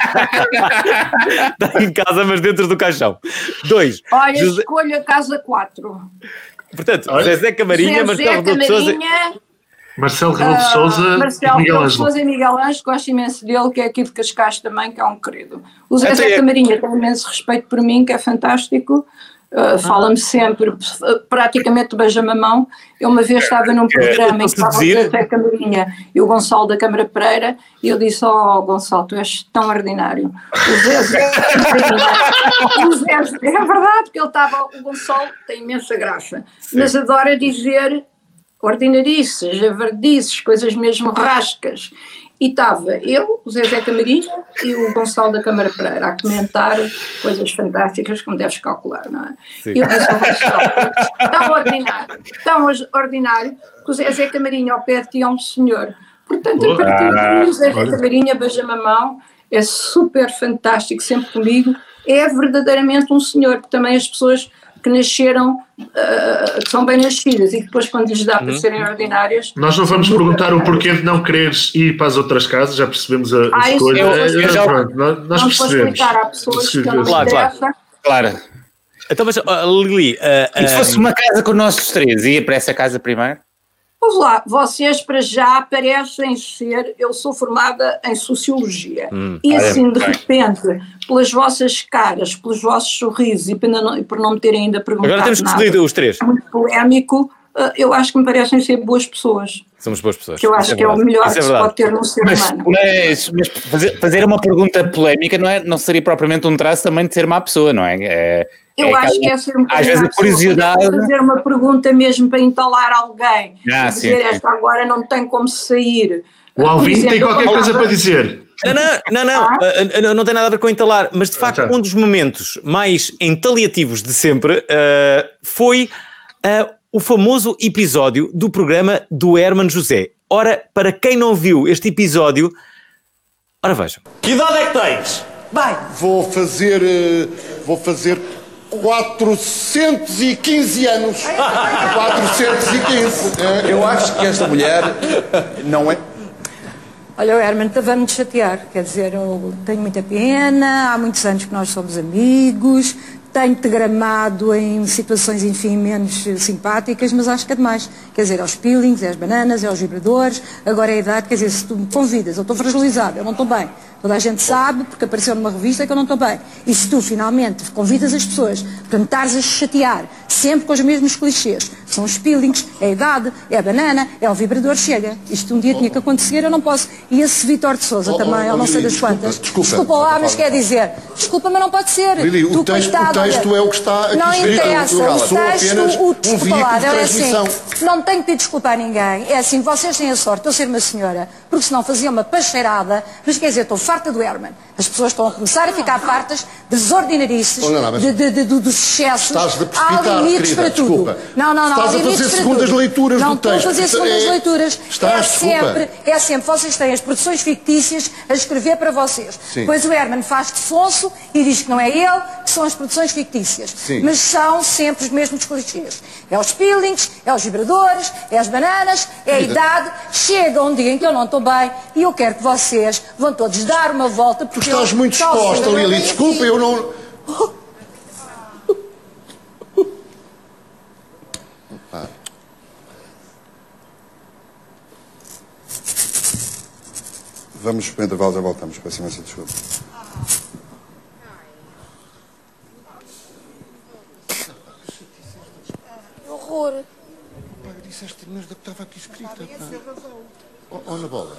Está em casa, mas dentro do caixão. Dois. Olha, José- escolha a casa quatro. Portanto, Olha. Zezé Camarinha, Zezé Marcelo Rebelo de Sousa Camarinha, Marcelo Rebelo de Sousa Uh, e Marcelo Miguel Rebelo de Ângelo. Sousa e Miguel Ângelo, gosto imenso dele, que é aqui de Cascais também, que é um querido. O Zé Até Zé é- Camarinha tem imenso respeito por mim, que é fantástico. Uh, Fala-me sempre, uh, praticamente beija-mamão. Eu uma vez estava num programa em que estava o Zé Zé Camarinha e o Gonçalo da Câmara Pereira, e eu disse: oh Gonçalo, tu és tão ordinário. O Zé Zé Camarinha, o Zé Zé, é verdade, porque ele estava, o Gonçalo tem imensa graça, mas adora dizer ordinarices, javardices, coisas mesmo rascas. E estava eu, o Zé Zé Camarinha e o Gonçalo da Câmara Pereira a comentar coisas fantásticas, como deves calcular, não é? Sim. Eu disse ao Gonçalo: tão ordinário, tão ordinário, que o Zé Zé Camarinha ao pé de ti é um senhor. Portanto, a partir daí, o Zé Zé Camarinha beija-me a mão, é super fantástico, sempre comigo, é verdadeiramente um senhor, que também as pessoas que nasceram, uh, que são bem nascidas e que depois, quando lhes dá para serem ordinárias. Nós não vamos perguntar o porquê de não quereres ir para as outras casas, já percebemos a, a Ah, isso escolha. eu- É, eu já- pronto, nós, nós Não vou percebemos. explicar, há pessoas que não Claro, claro. interessa. Claro. Então, mas, uh, Lili, uh, E se fosse um, uma casa com nós três, ia para essa casa primeiro? Vamos lá, vocês para já parecem ser, eu sou formada em Sociologia, e assim de repente, pelas vossas caras, pelos vossos sorrisos e por não, e por não me terem ainda perguntado agora temos que nada escolher os três. muito polémico, uh, eu acho que me parecem ser boas pessoas, Somos boas pessoas. que eu Isso acho que é o verdade. melhor Isso que é se verdade. pode ter num ser Mas, humano. mas, mas fazer, fazer uma pergunta polémica não, é, não seria propriamente um traço também de ser má pessoa, não é? É- Eu é acho aquela- que é ser um às vezes a curiosidade. fazer uma pergunta mesmo para entalar alguém, Ah, e dizer sim, sim. esta agora não tem como sair. O Por Alvin tem exemplo, qualquer eu coisa falava- para dizer. Não, não, não, não, Ah? uh, uh, não tem nada a ver com entalar, mas de facto tá. um dos momentos mais entaliativos de sempre uh, foi uh, o famoso episódio do programa do Hermano José. Ora, para quem não viu este episódio, ora vejam. Que idade é que tens? Vai! Vou fazer. eh, Vou fazer quatrocentos e quinze anos. quatrocentos e quinze. Eh, Eu acho que esta mulher não é. Olha, o Herman estava-me de chatear, quer dizer, eu tenho muita pena, há muitos anos que nós somos amigos, tenho-te gramado em situações, enfim, menos eh, simpáticas, mas acho que é demais. Quer dizer, aos peelings, é às bananas, é aos vibradores, agora é a idade, quer dizer, se tu me convidas, eu estou fragilizada, eu não estou bem. Toda a gente sabe, porque apareceu numa revista, que eu não estou bem. E se tu, finalmente, convidas as pessoas para me estares a chatear, sempre com os mesmos clichês, são os peelings, é a idade, é a banana, é o vibrador, chega. Isto um dia tinha que acontecer, eu não posso. E esse Vítor de Sousa Oh, também, oh, eu não sei Lili, das desculpa, quantas. desculpa. Desculpa lá, Fala, mas fala. quer dizer, desculpa, mas não pode ser. Lili, o Tu, texto- coitado, o texto olha, é o que está aqui não escrito. interessa, Eu o sou apenas texto, um o desculpa veículo lá, de é assim, transmissão. não tenho que pedir desculpa a ninguém, é assim, vocês têm a sorte de eu ser uma senhora, porque senão fazia uma pacheirada, mas quer dizer, estou farta do Herman. As pessoas estão a começar a ficar fartas das ordinarices, Oh, não, não, mas- de, de, de, de- dos excessos. Estás de Há precipitar, limites querida, para tudo. desculpa. Não, não, não, Estás há a fazer limites para segundas tudo. leituras não do texto. Não estou a fazer segundas É- leituras. Estás, é desculpa. sempre, é sempre, vocês têm as produções fictícias a escrever para vocês. Sim. Pois o Herman faz de sonso e diz que não é ele, que são as produções fictícias. Sim. Mas são sempre os mesmos clichês. É os peelings, é os vibradores, é as bananas, é a Querida. idade. Chega um dia em que eu não estou bem e eu quero que vocês vão todos dar uma volta. Tu Porque estás eu, muito exposta, talvez, Lili. Desculpa, eu não. Pá. Vamos para o intervalo, já voltamos. Peço imensa desculpa. Horror. Pá, disseste mas da que estava aqui escrita. Pá. Oh, na bola.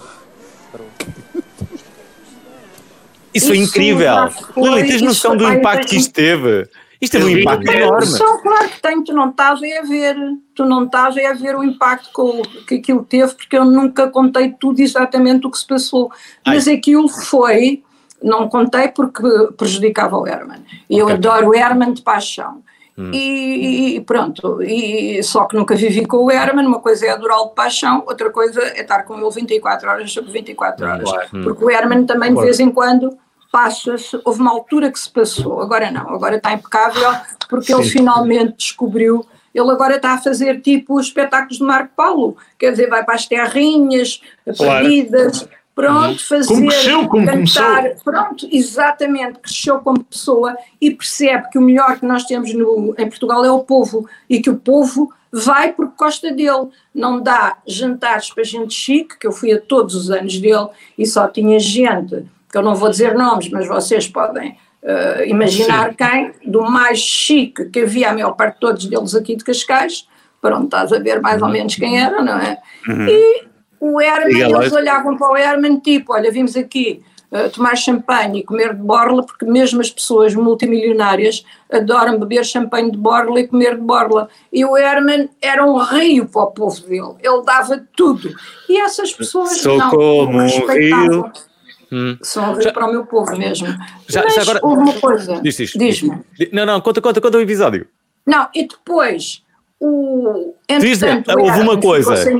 Isso foi Isso incrível. já foi, Lili, tens isso noção foi- do ai, impacto eu que isto teve? Isto teve um Eu vi. impacto Eu enorme. Só claro que tenho, tu não estás a ver, tu não estás a ver o impacto que, o- que aquilo teve, porque eu nunca contei tudo exatamente o que se passou, mas aquilo foi, não contei porque prejudicava o Herman, e eu Ok. adoro o Herman de paixão, e, e pronto, e, só que nunca vivi com o Herman, uma coisa é adorá-lo de paixão, outra coisa é estar com ele vinte e quatro horas sobre vinte e quatro horas, porque o Herman também de vez em quando passa-se, houve uma altura que se passou, agora não, agora está impecável, porque ele finalmente descobriu, ele agora está a fazer tipo os espetáculos de Marco Paulo, quer dizer, vai para as terrinhas, aparidas, pronto, fazer, Como cresceu, como cantar, começou. pronto, exatamente, cresceu como pessoa e percebe que o melhor que nós temos no, em Portugal é o povo, e que o povo vai porque gosta dele. Não dá jantares para gente chique, que eu fui a todos os anos dele e só tinha gente, que eu não vou dizer nomes, mas vocês podem uh, imaginar Sim. quem, do mais chique que havia, a maior parte de todos deles aqui de Cascais, pronto, estás a ver mais ou menos quem era, não é? Uhum. E o Herman, eles olhavam para o Herman tipo, olha, vimos aqui uh, tomar champanhe e comer de borla, porque mesmo as pessoas multimilionárias adoram beber champanhe de borla e comer de borla. E o Herman era um rio para o povo dele, ele dava tudo. E essas pessoas Sou não, como não respeitavam. Um rio. Hum. São um rio já, para o meu povo mesmo. Já, Mas já agora, houve uma coisa, diz, diz, diz-me. Diz, não, não, conta, conta, conta o episódio. Não, e depois, o... Diz, houve uma coisa. Sem...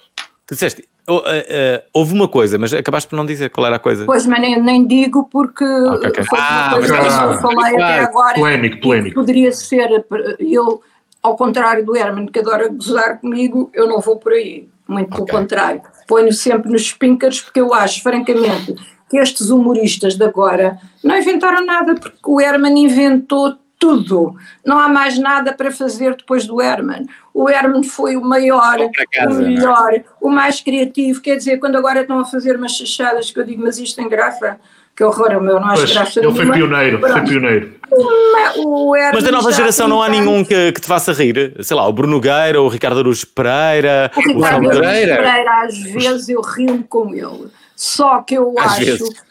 Tu disseste... Uh, uh, houve uma coisa, mas acabaste por não dizer qual era a coisa. Pois, mas nem, nem digo porque okay, okay. foi ah, uma coisa que ah, eu falei ah, até agora. Polémico, polémico. Poderia ser, eu, ao contrário do Herman, que adora gozar comigo, eu não vou por aí. Muito okay. pelo contrário. Ponho sempre nos pinkers, porque eu acho, francamente, que estes humoristas de agora não inventaram nada, porque o Herman inventou tudo. Não há mais nada para fazer depois do Herman. O Herman foi o maior, casa, o melhor, não? o mais criativo. Quer dizer, quando agora estão a fazer umas chachadas que eu digo, mas isto tem graça, que horror, o meu não acho pois, graça ele foi pioneiro, foi pioneiro. O, o mas da nova geração não há nenhum que, que te faça rir? Sei lá, o Bruno Nogueira, o Ricardo Araújo Pereira, o Ricardo Araújo Pereira, às vezes eu rio com ele. Só que eu às acho, vezes. Que,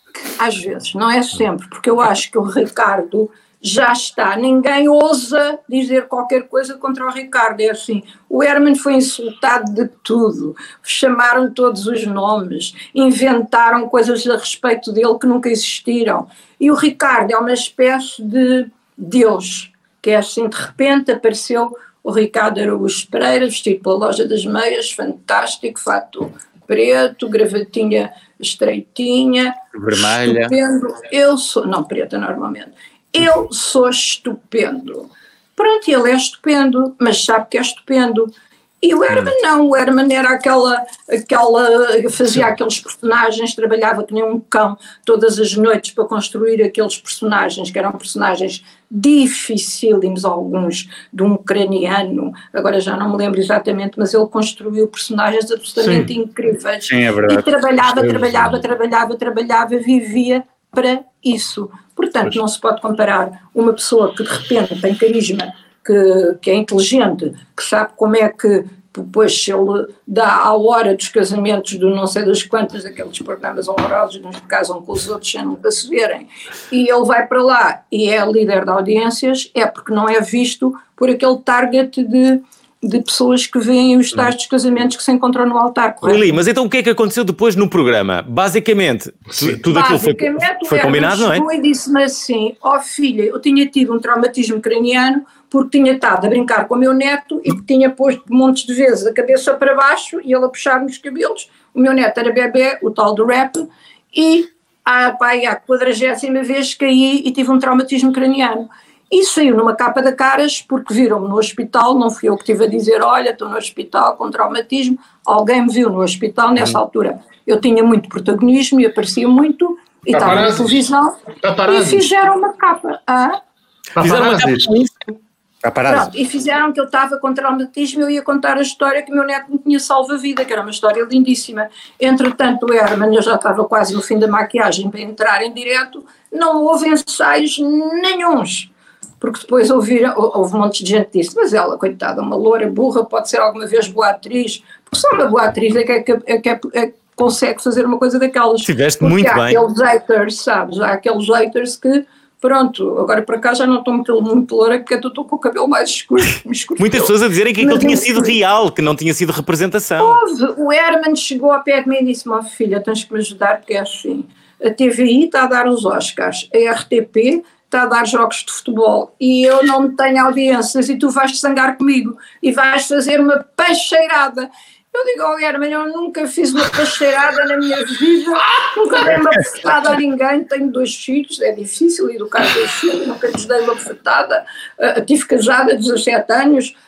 às vezes, não é sempre, porque eu acho que o Ricardo já está, ninguém ousa dizer qualquer coisa contra o Ricardo, é assim, o Herman foi insultado de tudo, chamaram todos os nomes, inventaram coisas a respeito dele que nunca existiram, e o Ricardo é uma espécie de Deus, que é assim, de repente apareceu o Ricardo Araújo Pereira, vestido pela Loja das Meias, fantástico, fato preto, gravatinha estreitinha, vermelha, estupendo, eu sou, não, preta normalmente, eu sou estupendo. Pronto, ele é estupendo, mas sabe que é estupendo. E o Herman não, o Herman era aquela, aquela fazia Sim. aqueles personagens, trabalhava que nem um cão todas as noites para construir aqueles personagens, que eram personagens dificílimos, alguns, de um ucraniano, agora já não me lembro exatamente, mas ele construiu personagens absolutamente Sim. incríveis. Sim, é verdade. E trabalhava, trabalhava, trabalhava, trabalhava, vivia para isso. Portanto, não se pode comparar uma pessoa que de repente tem carisma, que, que é inteligente, que sabe como é que depois se ele dá à hora dos casamentos do não sei das quantas, aqueles programas horrorosos, uns que casam com os outros sem nunca se verem, e ele vai para lá e é líder de audiências, é porque não é visto por aquele target de... de pessoas que veem os tais dos casamentos que se encontram no altar, correto? Lili, mas então o que é que aconteceu depois no programa? Basicamente, tu, tudo aquilo foi, foi combinado, não é? Chegou e disse-me assim, ó oh, filha, eu tinha tido um traumatismo craniano porque tinha estado a brincar com o meu neto e tinha posto montes de vezes a cabeça para baixo e ele a puxar-me os cabelos. O meu neto era bebê, o tal do rap, e ah, pai, a quadragésima vez caí e tive um traumatismo craniano. E saiu numa capa da Caras, porque viram-me no hospital, não fui eu que estive a dizer, olha, estou no hospital com traumatismo, alguém me viu no hospital nessa hum. altura. Eu tinha muito protagonismo e aparecia muito, e estava na televisão, e fizeram uma capa. Ah? Fizeram uma capa com isso? Pronto, e fizeram que eu estava com traumatismo e eu ia contar a história que o meu neto me tinha salvo a vida, que era uma história lindíssima. Entretanto, o Herman, eu já estava quase no fim da maquiagem para entrar em direto, não houve ensaios nenhuns. Porque depois ouviram, houve um monte de gente que disse, mas ela, coitada, uma loura burra, pode ser alguma vez boa atriz, porque só uma boa atriz é que, é que, é que, é que consegue fazer uma coisa daquelas. Tiveste porque muito há bem. Há aqueles haters, sabes, há aqueles haters que, pronto, agora para cá já não estou muito, muito loura, porque eu estou com o cabelo mais escuro. escuro Muitas pessoas a dizerem que aquilo tinha sido real, que não tinha sido representação. Houve, o Herman chegou ao pé de mim e disse, ó filha, tens que me ajudar, porque é assim, a T V I está a dar os Oscars, a R T P está a dar jogos de futebol e eu não tenho audiências e tu vais te zangar comigo e vais fazer uma peixeirada. Eu digo ao Herman, eu nunca fiz uma peixeirada na minha vida, nunca dei uma bofetada a ninguém, tenho dois filhos, é difícil educar dois filhos, nunca lhes dei uma bofetada, uh, tive casada há dezassete anos,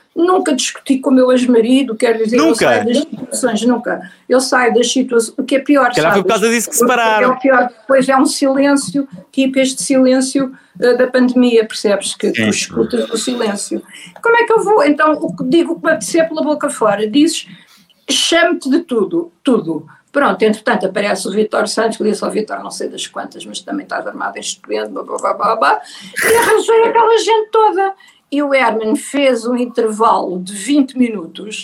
Nunca discuti com o meu ex-marido, quero dizer, Nunca? eu saio das situações, nunca. Eu saio das situações, o que é pior, Calhar foi por causa disso que se separaram. É o pior, depois é um silêncio, tipo este silêncio uh, da pandemia, percebes? Que tu escutas o silêncio. Como é que eu vou? Então, o que digo que me apetecer pela boca fora, dizes, chame-te de tudo, tudo. Pronto, entretanto aparece o Vítor Santos, que disse ao Vítor não sei das quantas, mas também estás armado em estudante, blá, blá, blá, blá, blá, e arranjei aquela gente toda. E o Herman fez um intervalo de vinte minutos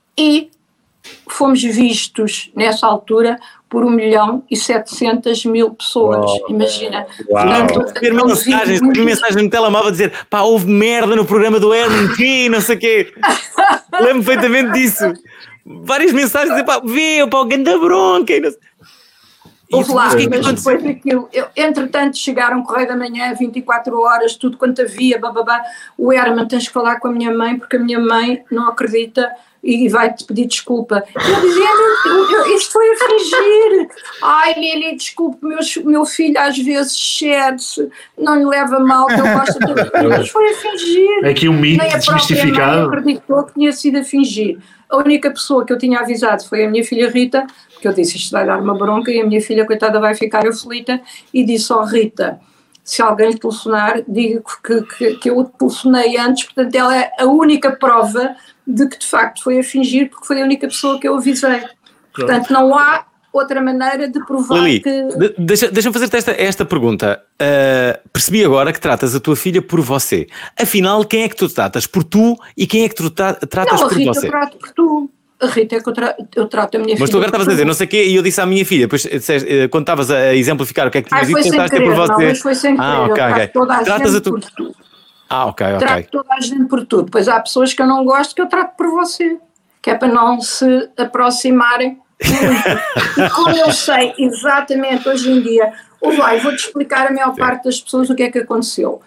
e fomos vistos, nessa altura, por um milhão e setecentas mil pessoas. Uau. Imagina. Portanto, ter mensagens, muito... mensagem no telemóvel a dizer pá, houve merda no programa do Herman, que não sei o quê. Lembro perfeitamente disso. Várias mensagens a dizer pá, vê, pá, o ganda bronca. E não sei. Houve lá, mas depois daquilo, eu, entretanto chegaram Correio da Manhã, vinte e quatro horas, tudo quanto havia, bababá. O Herman, tens que falar com a minha mãe, porque a minha mãe não acredita e vai-te pedir desculpa. Eu dizia, isto foi a fingir. Ai, Lili, desculpe, meu, meu filho às vezes cede-se, não lhe leva mal, que eu gosto de... Mas foi a fingir. É aqui um mito desmistificado. Nem acreditou que tinha sido a fingir. A única pessoa que eu tinha avisado foi a minha filha Rita, porque eu disse, isto vai dar uma bronca, e a minha filha, coitada, vai ficar aflita, e disse, ó oh, Rita, se alguém lhe telefonar, diga que, que, que eu telefonei antes, portanto ela é a única prova de que de facto foi a fingir, porque foi a única pessoa que eu avisei. Portanto, não há outra maneira de provar Lili, que... De, deixa, deixa-me fazer-te esta, esta pergunta. Uh, percebi agora que tratas a tua filha por você. Afinal, quem é que tu tratas? Por tu e quem é que tu tra- tratas não, por Rita, você? Eu trato por tu. A Rita é que eu, tra- eu trato a minha Mas filha. Mas tu agora estavas a dizer, não sei o quê, e eu disse à minha filha, depois quando estavas a exemplificar o que é que tinhas dito, tentaste por você. Não, mas foi sem querer. Ah, ok, eu ok. Toda a Tratas gente a tu... por tu. Ah, ok, ok. Trato toda a gente por tudo. Depois há pessoas que eu não gosto que eu trato por você, que é para não se aproximarem muito. E como eu sei exatamente hoje em dia, vai, vou-te explicar a maior Sim. parte das pessoas o que é que aconteceu.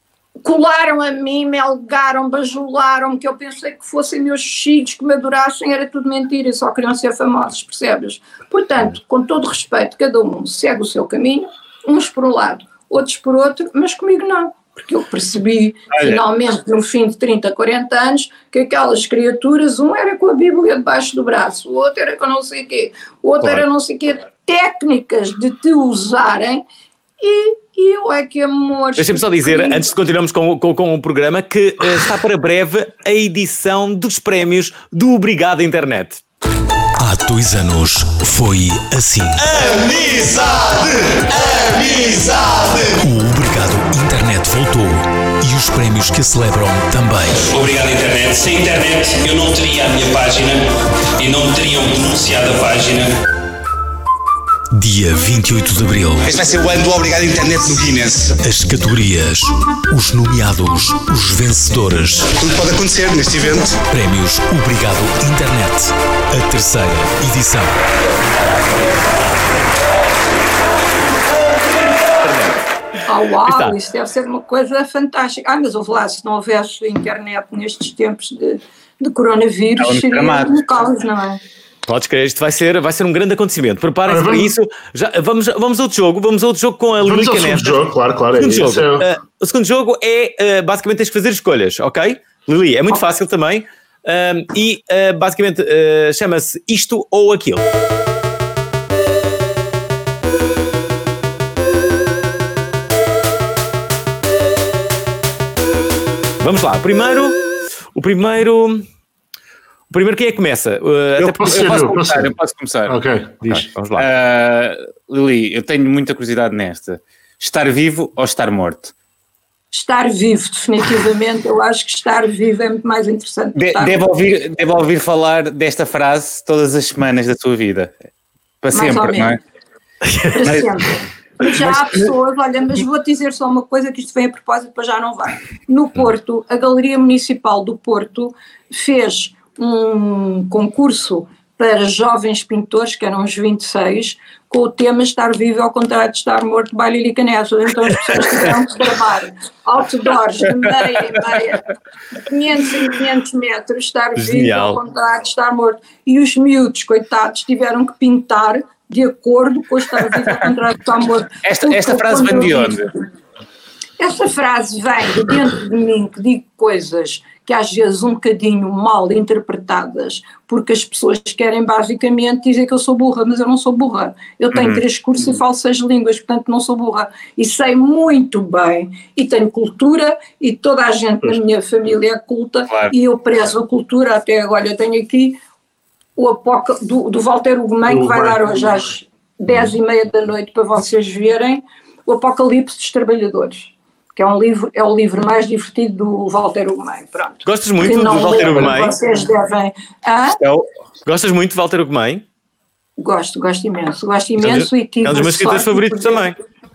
Colaram a mim, me alegaram, bajularam, que eu pensei que fossem meus filhos, que me adorassem, era tudo mentira, só queriam ser famosos, percebes? Portanto, com todo respeito, cada um segue o seu caminho, uns por um lado, outros por outro, mas comigo não. Porque eu percebi, Olha. finalmente, no fim de trinta, quarenta anos, que aquelas criaturas, um era com a Bíblia debaixo do braço, o outro era com não sei o quê, o outro claro. era não sei o quê, técnicas de te usarem e, e eu é que amor... Deixa-me só dizer, que... antes de continuarmos com, com, com o programa, que uh, está para breve a edição dos prémios do Obrigado Internet. Há dois anos foi assim. Amizade! Amizade! O Obrigado Internet voltou e os prémios que a celebram também. Obrigado Internet. Sem internet eu não teria a minha página e não teriam denunciado a página. Dia vinte e oito de Abril. Este vai ser o ano do Obrigado Internet no Guinness. As categorias, os nomeados, os vencedores. Tudo pode acontecer neste evento. Prémios Obrigado Internet. A terceira edição. Oh, uau, isso deve ser uma coisa fantástica. Ah, mas ouve lá, se não houvesse internet nestes tempos de, de coronavírus, é seria um caos, não é? Podes crer, isto vai ser, vai ser um grande acontecimento. Preparem-se para isso. Já, vamos, vamos a outro jogo. Vamos a outro jogo com a Lili Canesta. Vamos ao segundo jogo, claro, claro. O segundo, é jogo. Uh, o segundo jogo é, uh, basicamente, tens que fazer escolhas, ok? Lili, é muito fácil também. Uh, e, uh, basicamente, uh, chama-se isto ou aquilo. Vamos lá. O primeiro... O primeiro... O primeiro quem é que começa? Uh, eu, até posso eu, posso eu, começar, posso eu posso começar. Ok, diz. Okay, vamos lá. Uh, Lili, eu tenho muita curiosidade nesta. Estar vivo ou estar morto? Estar vivo, definitivamente. Eu acho que estar vivo é muito mais interessante. De, deve, ouvir, deve ouvir falar desta frase todas as semanas da sua vida. Para mais sempre, não é? Para sempre. Já há pessoas, olha, mas vou-te dizer só uma coisa, que isto vem a propósito, depois já não vai. No Porto, a Galeria Municipal do Porto fez um concurso para jovens pintores, que eram os vinte e seis, com o tema estar vivo ao contrário de estar morto, baile e canessa. Então as pessoas tiveram que gravar outdoors de meia e meia, de quinhentos em quinhentos metros, estar Genial. vivo ao contrário de estar morto. E os miúdos, coitados, tiveram que pintar de acordo com estar vivo ao contrário de estar morto. Esta, esta frase vem de onde? Esta frase vem de dentro de mim, que digo coisas que às vezes um bocadinho mal interpretadas, porque as pessoas querem basicamente dizer que eu sou burra, mas eu não sou burra. Eu tenho uhum. três cursos e falo seis línguas, portanto não sou burra. E sei muito bem, e tenho cultura, e toda a gente na minha família é culta, claro. E eu prezo a cultura, até agora eu tenho aqui o Apoca do, do Walter Ugumem, que vai dar hoje às dez e meia da noite para vocês verem, o Apocalipse dos Trabalhadores. Que é um livro, é o livro mais divertido do Walter Ugumem, pronto. Gostas muito do Walter Ugumem? Vocês devem... Ah? Gostas muito de Walter Ugumem? Gosto, gosto imenso, gosto imenso é, e tive... É um dos meus escritores favoritos também.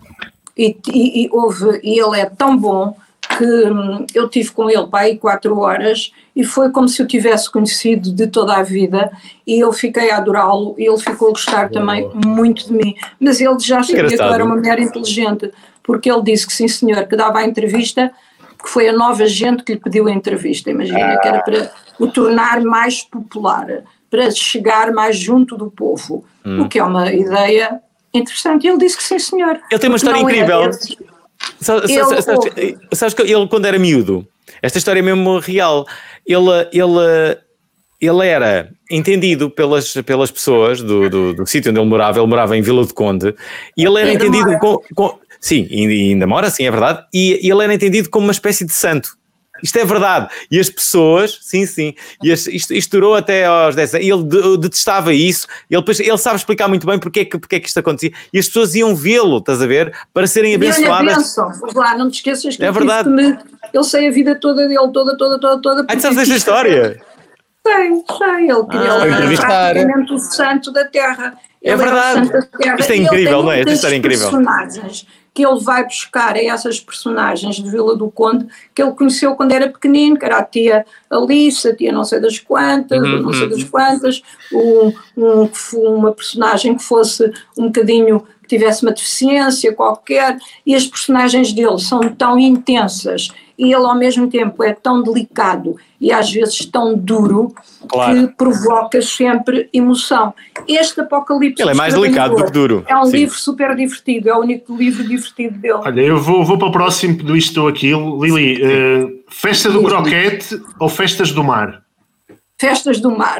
E, e, e, houve, e ele é tão bom que hum, eu tive com ele para aí quatro horas e foi como se eu tivesse conhecido de toda a vida e eu fiquei a adorá-lo e ele ficou a gostar também muito de mim. Mas ele já sabia Engraçado. que eu era uma mulher inteligente, porque ele disse que sim senhor, que dava a entrevista, que foi a Nova Gente que lhe pediu a entrevista, imagina, ah. que era para o tornar mais popular, para chegar mais junto do povo, hum. o que é uma ideia interessante. E ele disse que sim senhor. Ele tem uma história incrível. É sabes, ele, sabes, sabes que ele quando era miúdo, esta história é mesmo real, ele, ele, ele era entendido pelas, pelas pessoas do, do, do sítio onde ele morava, ele morava em Vila do Conde, e ele era e entendido com... com Sim, e ainda mora, sim, é verdade. E, e ele era entendido como uma espécie de santo. Isto é verdade. E as pessoas, sim, sim, e as, isto, isto durou até aos dez anos. E ele de, detestava isso. Ele, depois, ele sabe explicar muito bem porque é, que, porque é que isto acontecia. E as pessoas iam vê-lo, estás a ver, para serem abençoadas. Lá, não te esqueças que é verdade. Que me, ele sei a vida toda dele, toda, toda, toda, toda. Ah, tu sabes esta história? Sei, sei. Ele queria ah, ele praticamente o santo da terra. Ele é verdade. Terra. Isto é incrível, não é? Esta história é incrível. Personagens que ele vai buscar a essas personagens de Vila do Conde que ele conheceu quando era pequenino, que era a tia Alice, a tia não sei das quantas, uhum, não sei das quantas, um, um, uma personagem que fosse um bocadinho, que tivesse uma deficiência qualquer, e as personagens dele são tão intensas e ele ao mesmo tempo é tão delicado e às vezes tão duro, claro, que provoca sempre emoção. Este Apocalipse... Ele é mais delicado do que duro. É um Sim. livro super divertido, é o único livro divertido dele. Olha, eu vou, vou para o próximo do Isto ou Aquilo. Lili, uh, festa do croquete ou festas do mar? Festas do mar.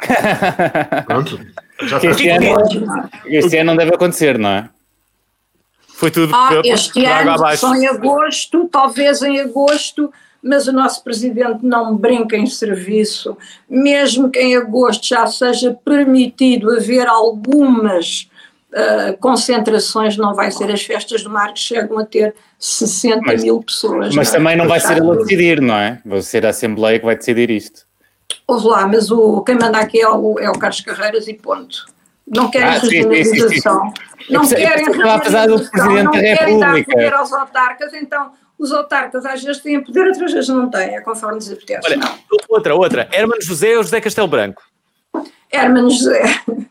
Pronto. Já este, ano, este ano não deve acontecer, não é? Foi tudo ah, para, este para ano, abaixo. só em agosto, talvez em agosto, mas o nosso presidente não brinca em serviço, mesmo que em agosto já seja permitido haver algumas uh, concentrações, não vai ser as festas do mar que chegam a ter sessenta mas, mil pessoas. Mas não, também não vai ser ele a decidir, não é? Vai ser a Assembleia que vai decidir isto. Ouve lá, mas o, quem manda aqui é o, é o Carlos Carreiras e ponto. Não querem ah, regionalização. Não eu querem regionalização, não querem dar poder aos autarcas, então os autarcas às vezes têm poder, outras vezes não têm, é conforme nos apetece. Olha, outra, outra. Hermano José ou José Castelo Branco? Hermano José.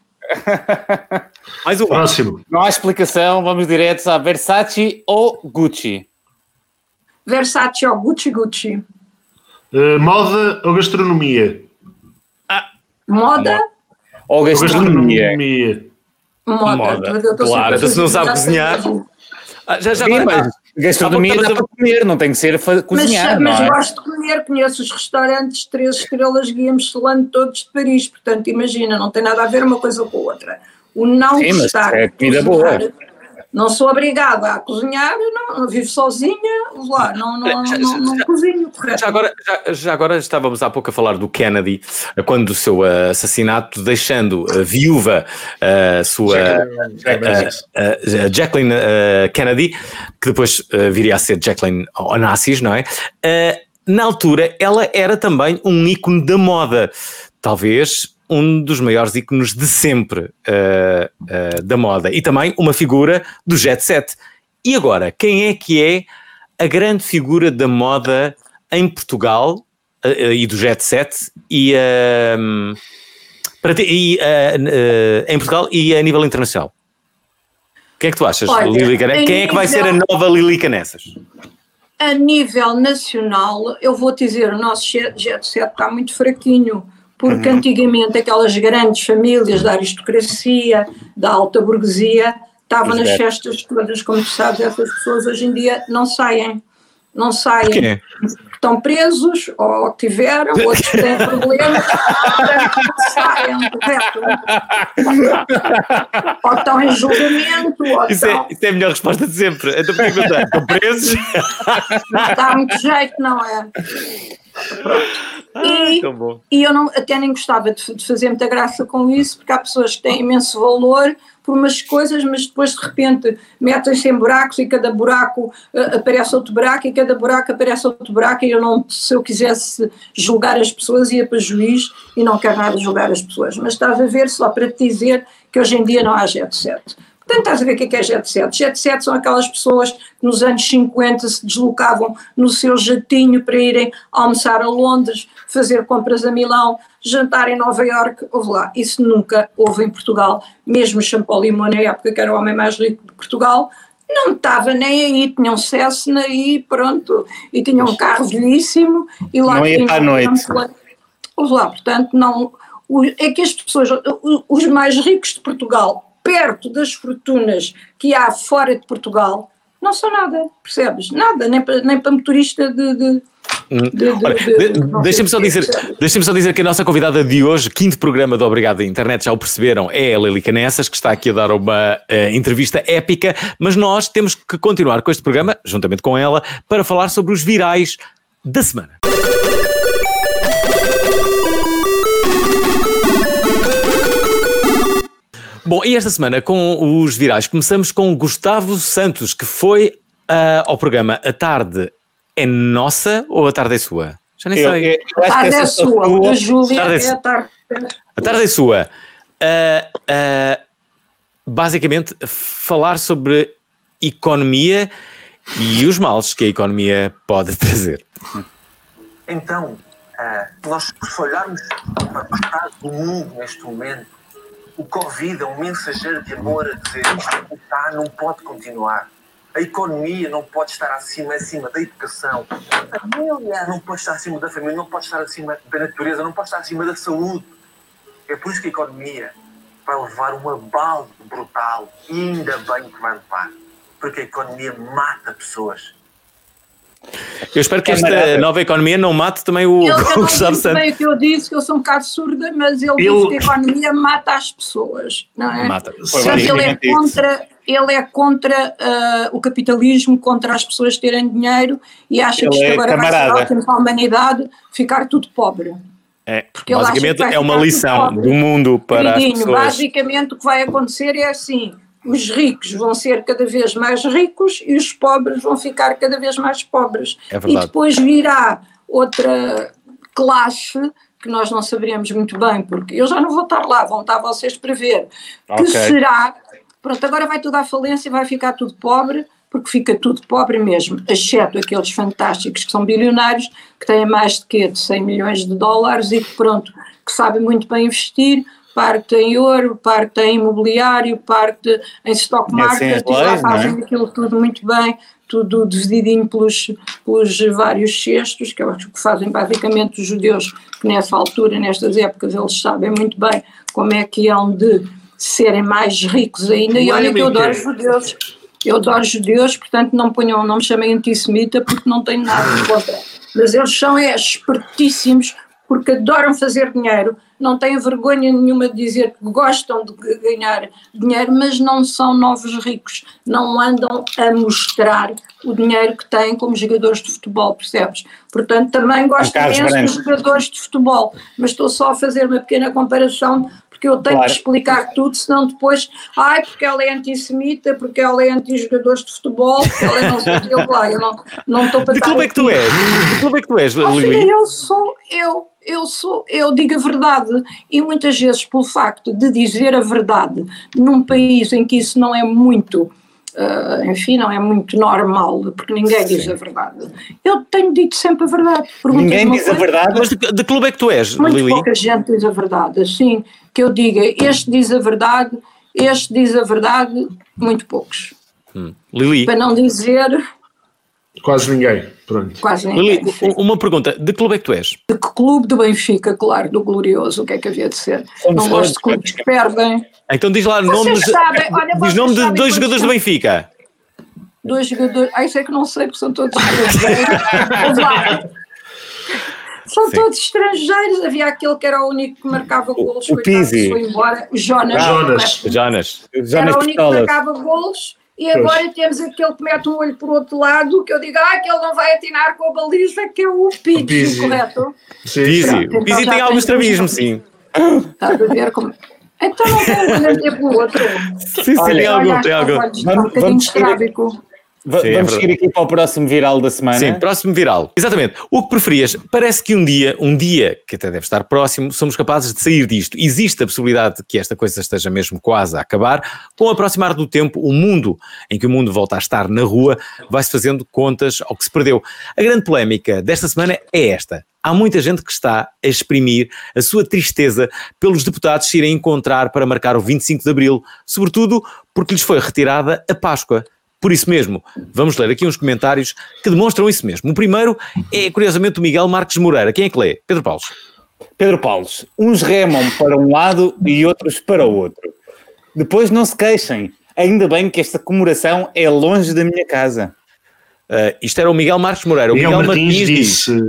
Mais um. Próximo. Não há explicação, vamos diretos a Versace ou Gucci? Versace ou Gucci Gucci. Uh, moda ou gastronomia? Ah. Moda? Ou gastronomia? Moda. Moda. Claro, então se não sabe cozinhar... Ah, já, já Sim, agora, mas gastronomia dá para comer, não tem que ser fa- cozinhar, mas, não mas é? gosto de comer, conheço os restaurantes três estrelas Guia Michelin todos de Paris, portanto imagina, não tem nada a ver uma coisa com a outra. O não Sim, gostar é comida de cozinhar, boa. Não sou obrigada a cozinhar, não, não vivo sozinha, lá, não, não, já, não, não já, cozinho, correto. Já agora, já, já agora estávamos há pouco a falar do Kennedy, quando do seu uh, assassinato, deixando a uh, viúva, a uh, sua uh, uh, Jacqueline uh, Kennedy, que depois uh, viria a ser Jacqueline Onassis, não é? Uh, na altura, ela era também um ícone da moda, talvez um dos maiores ícones de sempre uh, uh, da moda e também uma figura do jet set. E agora, quem é que é a grande figura da moda em Portugal uh, uh, e do jet set e, uh, para ti, e uh, uh, em Portugal e a nível internacional? O que é que tu achas, Olha, Lili Canessas? Quem é que vai ser a nova Lili Canessas? A nível nacional, eu vou dizer, o nosso jet set está muito fraquinho. Porque antigamente aquelas grandes famílias da aristocracia, da alta burguesia, Estava nas Betos. festas todas, como tu sabes, essas pessoas hoje em dia não saem. Não saem. Porquê? Estão presos, ou tiveram, outros têm problemas, não saem, correto? Ou estão em julgamento, ou Isso, estão... é, isso é a melhor resposta de sempre. Então porquê que não estão? Estão presos? Não dá muito jeito, não é? E, Tão bom. e eu não, até nem gostava de, de fazer muita graça com isso, porque há pessoas que têm imenso valor por umas coisas, mas depois de repente metem-se em buracos e cada buraco uh, aparece outro buraco e cada buraco aparece outro buraco e eu não, se eu quisesse julgar as pessoas ia para juiz e não quero nada julgar as pessoas, mas estás a ver só para te dizer que hoje em dia não há jet set. Portanto, estás a ver o que é, que é jet set? Jet set são aquelas pessoas que nos anos cinquenta se deslocavam no seu jatinho para irem almoçar a Londres, fazer compras a Milão, jantar em Nova Iorque, houve lá. Isso nunca houve em Portugal. Mesmo Champollion, na época que era o homem mais rico de Portugal, não estava nem aí, tinha um Cessna e pronto, e tinha um carro velhíssimo. E lá não ia para a noite. Houve lá, portanto, não... É que as pessoas, os mais ricos de Portugal, perto das fortunas que há fora de Portugal, não são nada, percebes? Nada, nem para, nem para motorista de... de, de, de, Olha, de, de deixem-me só dizer, deixem-me só dizer que a nossa convidada de hoje, quinto programa do Obrigado Internet, já o perceberam, é a Lili Canessas, que está aqui a dar uma uh, entrevista épica, mas nós temos que continuar com este programa, juntamente com ela, para falar sobre os virais da semana. Bom, e esta semana com os virais começamos com Gustavo Santos, que foi uh, ao programa A Tarde é Nossa ou A Tarde é Sua? Já nem Eu, sei. eu, eu acho A tarde que é essa sua, sua- a Júlia tarde é é a tarde. A Tarde é Sua. Uh, uh, basicamente, falar sobre economia e os males que a economia pode trazer. Então, ah, nós, se olharmos para o estado do mundo neste momento, o Covid é um mensageiro de amor a dizer isto que está, não pode continuar. A economia não pode estar acima, acima da educação. A família não pode estar acima da família, não pode estar acima da natureza, não pode estar acima da saúde. É por isso que a economia vai levar um abalo brutal. E ainda bem que vai levar. Porque a economia mata pessoas. Eu espero que esta nova economia não mate também o Ele, eu não Gustavo disse Santos. bem o que eu disse, que eu sou um bocado surda, mas ele Eu- disse que a economia mata as pessoas, não é? Mata. Portanto, ele é contra, ele é contra ah, o capitalismo, contra as pessoas terem dinheiro e acha Ele que isto é agora vai ser camarada. ótimo para a humanidade ficar tudo pobre. É, ele acha basicamente que vai é uma ficar lição tudo pobre. do mundo para as Queridinho, pessoas. basicamente o que vai acontecer é assim, os ricos vão ser cada vez mais ricos e os pobres vão ficar cada vez mais pobres. É verdade. E depois virá outra classe que nós não saberemos muito bem, porque eu já não vou estar lá, vão estar vocês para ver, que Ok. será, pronto, agora vai tudo à falência e vai ficar tudo pobre, porque fica tudo pobre mesmo, exceto aqueles fantásticos que são bilionários, que têm mais de quê? De cem milhões de dólares e que pronto, que sabem muito bem investir, parte em ouro, parte em imobiliário, parte em stock Conhecem market, as e lá leis, não é? fazem aquilo tudo muito bem, tudo divididinho pelos, pelos vários cestos, que é o que fazem basicamente os judeus, que nessa altura, nestas épocas, eles sabem muito bem como é que hão de serem mais ricos ainda, e olha que eu adoro judeus, eu adoro judeus, portanto não ponham, não me chamem antissemita, porque não tenho nada em contra, mas eles são é, espertíssimos, porque adoram fazer dinheiro, não têm vergonha nenhuma de dizer que gostam de ganhar dinheiro, mas não são novos ricos, não andam a mostrar o dinheiro que têm como jogadores de futebol, percebes? Portanto, também gosto Carlos imenso Branco. dos jogadores de futebol, mas estou só a fazer uma pequena comparação, porque eu tenho Claro. que explicar tudo, senão depois, ai, porque ela é antissemita, porque ela é anti-jogadores de futebol, porque ela é não sei o que, eu lá, eu não, não estou para De que estar clube é que tu aqui. és? De que clube é que tu és, Oh, filha, Lili? eu sou, eu, eu sou, eu digo a verdade e muitas vezes pelo facto de dizer a verdade num país em que isso não é muito, ah, enfim, não é muito normal, porque ninguém diz a verdade. Eu tenho dito sempre a verdade. Perguntas Ninguém uma diz a coisa, verdade. Mas de, de que clube é que tu és, muito Lili? pouca gente diz a verdade, assim, que eu diga, este diz a verdade, este diz a verdade, muito poucos. Hum. Lili, Para não dizer... Quase ninguém, pronto. Quase ninguém. Lili, uma pergunta, de que clube é que tu és? De que clube? Do Benfica, claro, do glorioso, o que é que havia de ser? Somos Não gosto de clubes que perdem. Então diz lá Vocês nomes, sabem, olha, diz vocês nome de sabem dois quantos jogadores do são- Benfica. Dois jogadores, ah, isso é que não sei, porque são todos estrangeiros. Vamos lá. São Sim. todos estrangeiros. Havia aquele que era o único que marcava golos, o coitado, Pizzi. foi embora. O Jonas. Jonas. Jonas. Era Jonas o único que Pistolas. marcava golos. E agora temos aquele que mete um olho por outro lado, que eu digo, ah, que ele não vai atinar com a baliza, que é o Pizzi, Pizzi. correto? Sim, Pizzi. sim. Então O Pizzi já tem tem algum dois estrabismo, jogadores. sim. Estás a ver como... Então não tem um olho ter pelo outro. Sim, sim, Olha, tem algum, Olha, tem aos algum. olhos, está um Vamos- bocadinho vamos seguir aqui. estrábico. Va- Sim, é Vamos verdade. seguir aqui para o próximo viral da semana. Sim, próximo viral. Exatamente. O que preferias? Parece que um dia, um dia, que até deve estar próximo, somos capazes de sair disto. Existe a possibilidade de que esta coisa esteja mesmo quase a acabar. Com o aproximar do tempo, o mundo, em que o mundo volta a estar na rua, vai-se fazendo contas ao que se perdeu. A grande polémica desta semana é esta. Há muita gente que está a exprimir a sua tristeza pelos deputados se irem encontrar para marcar o vinte e cinco de Abril, sobretudo porque lhes foi retirada a Páscoa. Por isso mesmo, vamos ler aqui uns comentários que demonstram isso mesmo. O primeiro é, curiosamente, do Miguel Marques Moreira. Quem é que lê? Pedro Paulo. Pedro Paulos, uns remam para um lado e outros para o outro. Depois não se queixem. Ainda bem que esta comemoração é longe da minha casa. Uh, isto era o Miguel Marques Moreira. O Miguel Miguel Martins Martins diz... disse: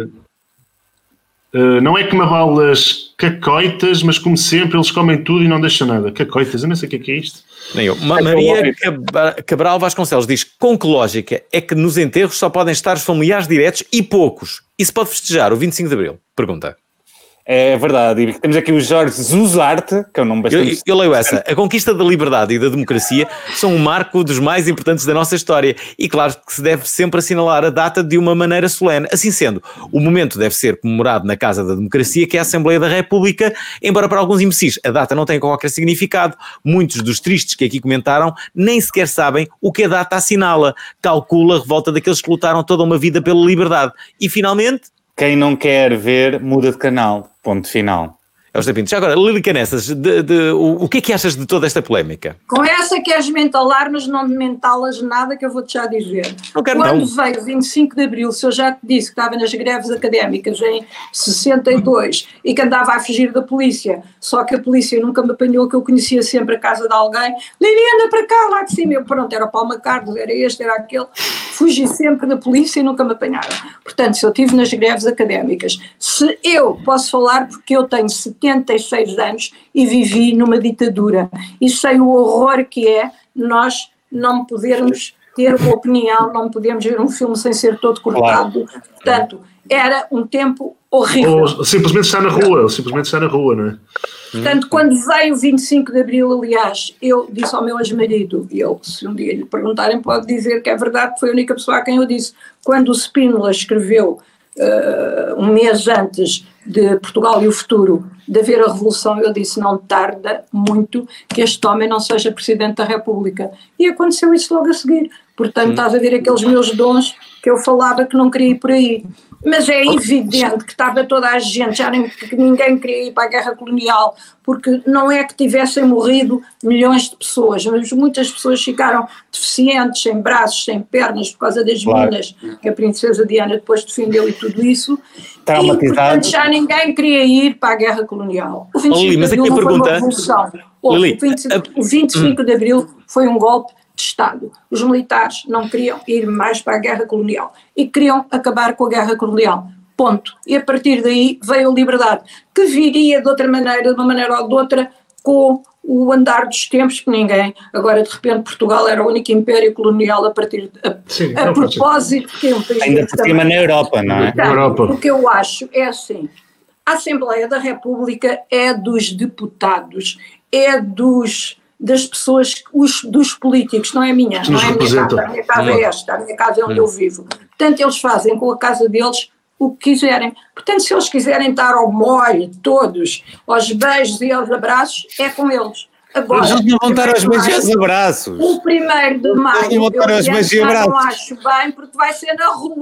uh, não é que mabalas cacoitas, mas como sempre eles comem tudo e não deixam nada. Cacoitas, eu não sei o que é que é isto. Nem eu. Ma- Maria Cabra- Cabral Vasconcelos diz: com que lógica é que nos enterros só podem estar os familiares diretos e poucos? E se pode festejar o vinte e cinco de Abril? Pergunta. É verdade. E temos aqui o Jorge Zuzarte, que é um nome Eu, bastante... eu leio essa. A conquista da liberdade e da democracia são um marco dos mais importantes da nossa história e claro que se deve sempre assinalar a data de uma maneira solene. Assim sendo, o momento deve ser comemorado na Casa da Democracia, que é a Assembleia da República, embora para alguns imbecis a data não tenha qualquer significado. Muitos dos tristes que aqui comentaram nem sequer sabem o que a data assinala. Calcula a revolta daqueles que lutaram toda uma vida pela liberdade. E finalmente... Quem não quer ver, muda de canal. Ponto final. É os tapintos. Já agora, Lili Canessas, de, de, o, o que é que achas de toda esta polémica? Com essa queres mentalar, mas não mentalas nada que eu vou-te já dizer. Não quero Quando não. veio vinte e cinco de Abril, se eu já te disse que estava nas greves académicas em sessenta e dois e que andava a fugir da polícia, só que a polícia nunca me apanhou, que eu conhecia sempre a casa de alguém, Lili, anda para cá, lá de cima. Eu, pronto, era o Palma Carlos, era este, era aquele. Fugi sempre da polícia e nunca me apanharam. Portanto, se eu estive nas greves académicas, se eu posso falar porque eu tenho setenta e seis anos e vivi numa ditadura e sei o horror que é nós não podermos ter uma opinião, não podemos ver um filme sem ser todo cortado. Claro. Portanto, era um tempo horrível. Ou simplesmente está na rua, ou simplesmente está na rua, não é? Portanto, quando veio o vinte e cinco de Abril, aliás, eu disse ao meu ex-marido, e ele, se um dia lhe perguntarem, pode dizer que é verdade, que foi a única pessoa a quem eu disse, quando o Spínola escreveu uh, um mês antes de Portugal e o Futuro, de haver a Revolução, eu disse, não tarda muito que este homem não seja Presidente da República. E aconteceu isso logo a seguir. Portanto, estás a ver aqueles meus dons que eu falava que não queria ir por aí. Mas é evidente que estava toda a gente, já nem, que ninguém queria ir para a guerra colonial, porque não é que tivessem morrido milhões de pessoas, mas muitas pessoas ficaram deficientes, sem braços, sem pernas, por causa das claro. minas, que a princesa Diana depois defendeu e tudo isso. Traumatizado. E, portanto, já ninguém queria ir para a guerra colonial. O vinte e cinco Lili, mas de aqui Abril a não pergunta... foi uma revolução. Lili, o, vinte, o vinte e cinco de Abril foi um golpe de Estado. Os militares não queriam ir mais para a guerra colonial e queriam acabar com a guerra colonial. Ponto. E a partir daí veio a liberdade, que viria de outra maneira, de uma maneira ou de outra, com o andar dos tempos, que ninguém, agora de repente Portugal era o único império colonial a partir de, a, Sim, a propósito que é um país ainda por cima na Europa, não é? Portanto, na Europa. O que eu acho é assim, a Assembleia da República é dos deputados, é dos... das pessoas, os, dos políticos, não é minha, que não é a minha representam. casa, a minha casa é esta, a minha casa é onde eu vivo. Portanto, eles fazem com a casa deles o que quiserem. Portanto, se eles quiserem estar ao molho, todos, aos beijos e aos abraços, é com eles. Agora, Mas eles não vão estar aos beijos e aos abraços. o primeiro de maio, Eles não vão estar aos eu beijos e já não abraços. acho bem, porque vai ser na rua.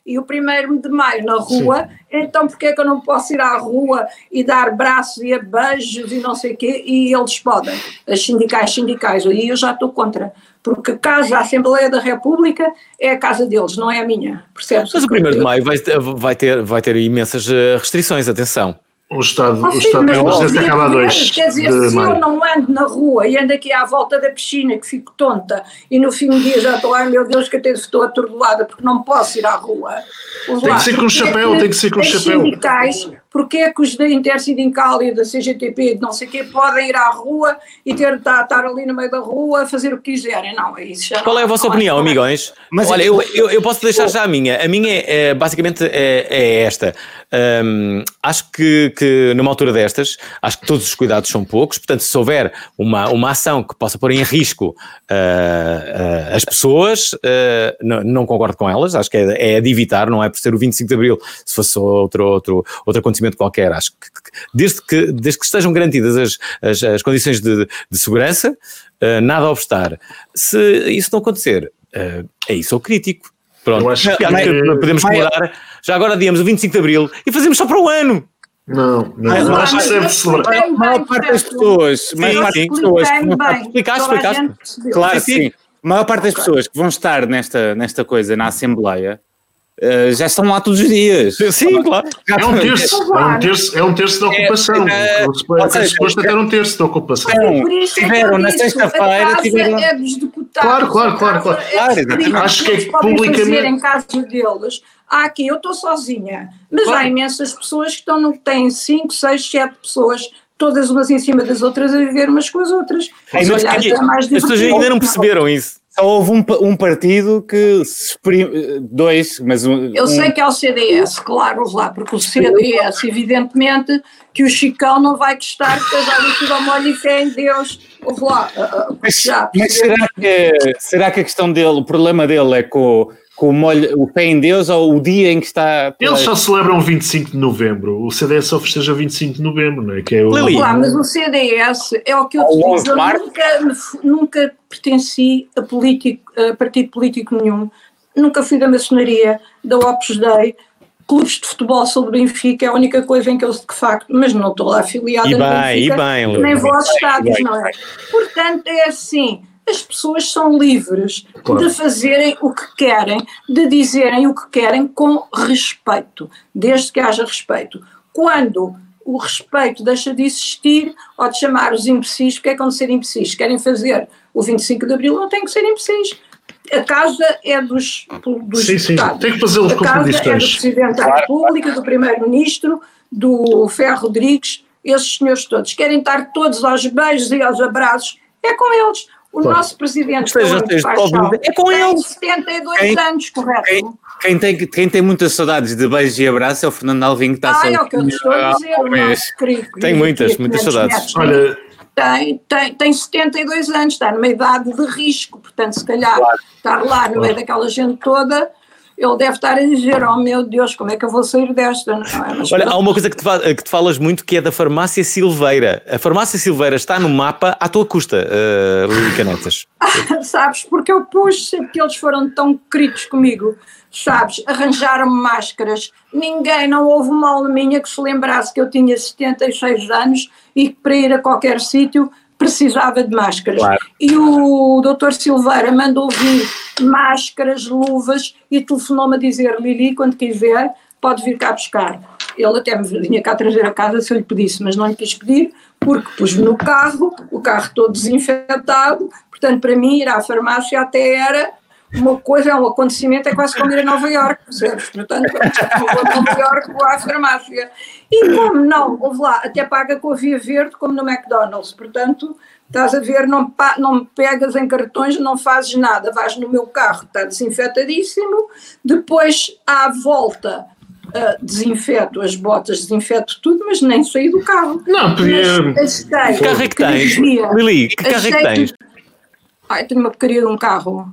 e o primeiro de maio na rua, sim. Então porquê é que eu não posso ir à rua e dar braços e beijos e não sei o quê, e eles podem, as sindicais, sindicais, e eu já estou contra, porque a Casa, a Assembleia da República é a casa deles, não é a minha, percebes? Mas o primeiro de maio vai, vai, ter, vai ter imensas restrições, atenção. O estado, oh, o estado de emergência acaba a dois. Quer dizer, se maio. Eu não ando na rua e ando aqui à volta da piscina que fico tonta e no fim do dia já estou, ai meu Deus, que até estou atordoada porque não posso ir à rua. Tem lá, que ser com o chapéu, é tem que ser com o chapéu. Sindicais, porque é que os da Intersindical e da C G T P, não sei o quê, podem ir à rua e ter, estar, estar ali no meio da rua a fazer o que quiserem? Não, é isso. Já Qual é a vossa opinião, amigões? Mas olha, eu, eu, eu posso deixar já a minha. A minha é, é basicamente é, é esta. Um, acho que, que numa altura destas, acho que todos os cuidados são poucos, portanto, se houver uma, uma ação que possa pôr em risco uh, uh, as pessoas, uh, não, não concordo com elas, acho que é, é de evitar, não é por ser o vinte e cinco de Abril, se fosse outro, outro, outro acontecimento qualquer, acho que, que desde que, desde que estejam garantidas as, as, as condições de, de segurança, uh, nada a obstar. Se isso não acontecer, uh, é isso, sou crítico. Pronto, eu acho que, acho que podemos comemorar, já agora digamos o vinte e cinco de Abril e fazemos só para o ano. Não, não, não acho que serve de celebrar. A maior parte das pessoas, a maior parte das pessoas que vão estar, explicaste, explicaste. Claro, sim. A maior parte das pessoas que vão estar nesta, nesta coisa na Assembleia uh, já estão lá todos os dias. Sim, claro. É um terço, é um terço, é um terço da ocupação. É, é, é suposto ter um terço da ocupação. Então, tiveram na sexta-feira. Tiveram... É dos deputados. Claro, claro, claro. claro. É acho que é publicamente. Fazer em casa deles. Há aqui, eu estou sozinha, mas claro. Há imensas pessoas que estão no, têm cinco, seis, sete pessoas, todas umas em cima das outras, a viver umas com as outras. É, mas calhar, que, é mais as pessoas ainda não perceberam isso. Só houve um, um partido que se exprime, dois, mas um... Eu sei que é o C D S, claro, lá, porque o C D S, evidentemente, que o Chicão não vai gostar, que esteja ali tudo ao molho e fé em Deus. Ouve lá, uh, mas, já, mas será, que, será que a questão dele, o problema dele é com... com o, molho, o pé em Deus ou o dia em que está... Eles só celebram vinte e cinco de novembro, o C D S só festeja vinte e cinco de novembro, não é? Que é o... Lili. Claro, mas o C D S é o que eu te digo, eu nunca, nunca pertenci a, político, a partido político nenhum, nunca fui da maçonaria, da Opus Dei, clubes de futebol sobre Benfica é a única coisa em que eu de facto, mas não estou lá afiliada e bem, no Benfica, e bem, nem vou aos bem, estádios, bem. Não é? Portanto, é assim... As pessoas são livres claro. De fazerem o que querem, de dizerem o que querem com respeito, desde que haja respeito. Quando o respeito deixa de existir, ou de chamar os imbecis, porque é que vão ser imbecis? Querem fazer o vinte e cinco de Abril, não tem que ser imbecis. A casa é dos, dos sim, deputados. Sim. Tem que fazê-lo com condições. A casa é do Presidente da República, do Primeiro-Ministro, do Ferro Rodrigues, esses senhores todos. Querem estar todos aos beijos e aos abraços, é com eles. O claro. Nosso presidente Esteja, esteja, Paixão, é com ele. Tem setenta e dois quem, anos, correto? Quem, quem, tem, quem tem muitas saudades de beijos e abraços é o Fernando Alvim, que está ah, só... Ah, é o que eu estou a dizer, o nosso querido. Tem muitas, muitas saudades. Metros, Olha... tem, tem, tem setenta e dois anos, está numa idade de risco, portanto, se calhar, claro. Estar lá no meio daquela gente toda... Ele deve estar a dizer, oh meu Deus, como é que eu vou sair desta? Não é? Mas olha, há uma coisa que te, que te falas muito que é da Farmácia Silveira. A Farmácia Silveira está no mapa à tua custa, uh, Lili Canetas. Sabes, porque eu pus, sempre que eles foram tão queridos comigo, sabes, arranjaram-me máscaras. Ninguém, não houve uma alma minha que se lembrasse que eu tinha setenta e seis anos e que para ir a qualquer sítio precisava de máscaras. Claro. E o doutor Silveira mandou vir máscaras, luvas e telefonou-me a dizer, Lili, quando quiser, pode vir cá buscar. Ele até me vinha cá trazer a casa se eu lhe pedisse, mas não lhe quis pedir, porque pus-me no carro, o carro todo desinfetado, portanto, para mim, ir à farmácia até era uma coisa, é um acontecimento, é quase como ir a Nova Iorque, percebes? Portanto, vou a Nova Iorque, vou à farmácia. E como não, houve lá, até paga com a Via Verde, como no McDonald's, portanto, estás a ver, não, não me pegas em cartões, não fazes nada, vais no meu carro, está desinfetadíssimo, depois à volta uh, desinfeto as botas, desinfeto tudo, mas nem saí do carro. Não, podia... Que carro é que tens? Lili, que carro é que tens? Ai, tenho uma porcaria de um carro.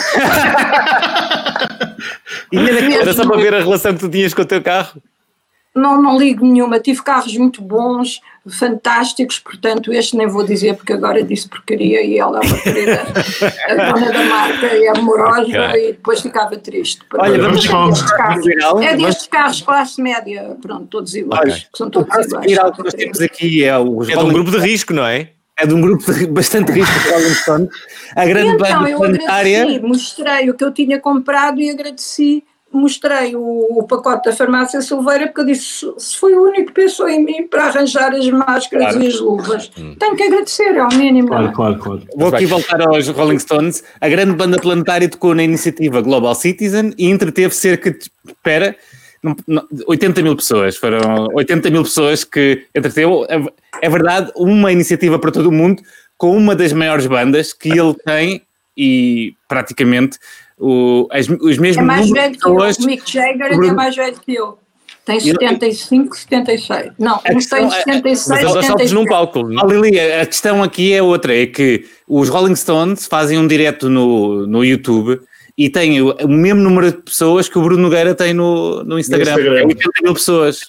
E era só para ver a relação que tu tinhas com o teu carro? Não, não ligo nenhuma, tive carros muito bons, fantásticos, portanto este nem vou dizer porque agora disse porcaria e ela é uma querida, a dona da marca é amorosa okay. E depois ficava triste. Olha, vamos com é destes carros classe média, pronto, todos iguais, Olha, são todos iguais. Viral que nós temos aqui é, os é de um grupo de risco, não é? É de um grupo de bastante risco de Rolling Stones. A grande então, banda eu planetária. Agradeci, mostrei o que eu tinha comprado e agradeci. Mostrei o, o pacote da farmácia Silveira porque eu disse, se foi o único que pensou em mim para arranjar as máscaras claro. E as luvas, hum. tenho que agradecer, é o mínimo. Claro, claro, claro. Vou aqui voltar aos Rolling Stones. A grande banda planetária tocou na iniciativa Global Citizen e entreteve cerca de, espera, oitenta mil pessoas. Foram oitenta mil pessoas que entreteu. É verdade, uma iniciativa para todo o mundo com uma das maiores bandas que ele tem e praticamente... O, as, os mesmos é mais velho que eu, pessoas, o Mick Jagger é mais velho que eu. Tem setenta e cinco, setenta e seis. Não, um tem setenta e seis, mas eles saltos num palco. Oh, Lili, a questão aqui é outra, é que os Rolling Stones fazem um direto no, no YouTube e têm o, o mesmo número de pessoas que o Bruno Nogueira tem no, no Instagram. No Instagram. É oitenta mil pessoas.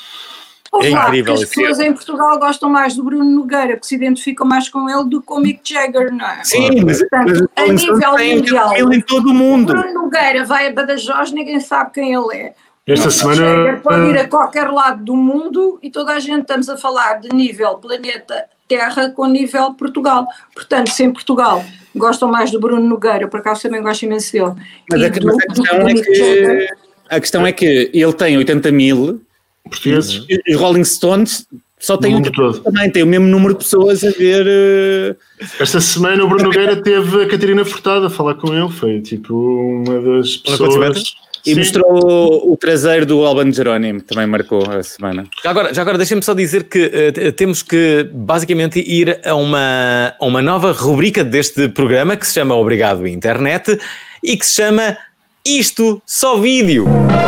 É lá, incrível. As pessoas em Portugal gostam mais do Bruno Nogueira, porque se identificam mais com ele do que com o Mick Jagger, não é? Sim, mas, portanto, mas a nível mundial, em todo o mundo. O Bruno Nogueira vai a Badajoz, ninguém sabe quem ele é. Esta o semana Jagger pode ir a qualquer lado do mundo e toda a gente estamos a falar de nível planeta Terra com nível Portugal. Portanto, se em Portugal gostam mais do Bruno Nogueira, por acaso também gosto imenso dele. Mas, a, do, mas a, questão do, é do que, a questão é que ele tem oitenta mil portugueses. Os Rolling Stones só têm um também, tem o mesmo número de pessoas a ver. Uh... Esta semana o Bruno Nogueira teve a Catarina Furtado a falar com ele, foi tipo uma das pessoas. E sim. Mostrou o traseiro do Albano Jerónimo, também marcou a semana. Já agora, já agora deixem-me só dizer que uh, temos que basicamente ir a uma, a uma nova rubrica deste programa que se chama Obrigado Internet e que se chama Isto Só Vídeo.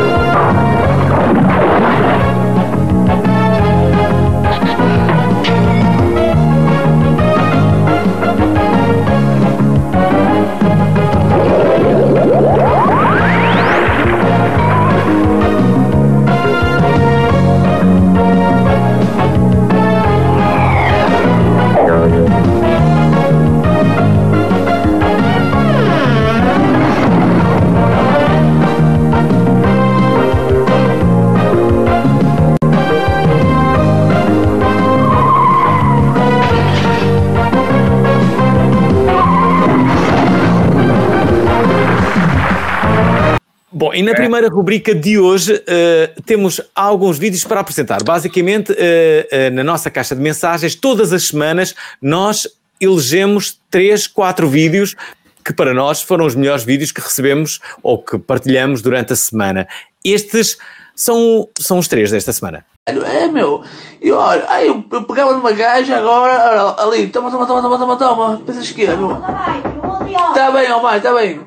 Bom, e na primeira rubrica de hoje uh, temos alguns vídeos para apresentar. Basicamente, uh, uh, na nossa caixa de mensagens, todas as semanas, nós elegemos três, quatro vídeos que para nós foram os melhores vídeos que recebemos ou que partilhamos durante a semana. Estes são, são os três desta semana. É, meu, e olha, aí eu, eu pegava numa gaja agora, ali, toma, toma, toma, toma, toma, toma, pensas que é, meu? Tá bem, ó pai, tá bem.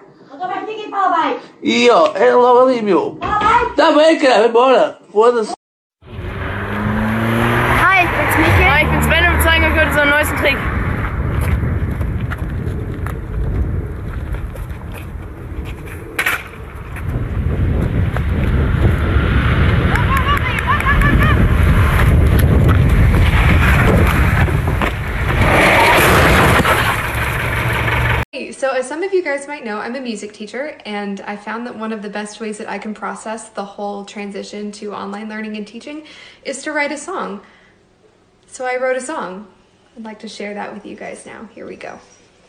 E ó, é logo ali, meu. Tá bem, cara, vai embora. Foda-se. Hi, it's Miki. Hi, ich bin Sven und wir zeigen euch heute unseren neuesten Trick. So as some of you guys might know, I'm a music teacher, and I found that one of the best ways that I can process the whole transition to online learning and teaching is to write a song. So I wrote a song. I'd like to share that with you guys now. Here we go.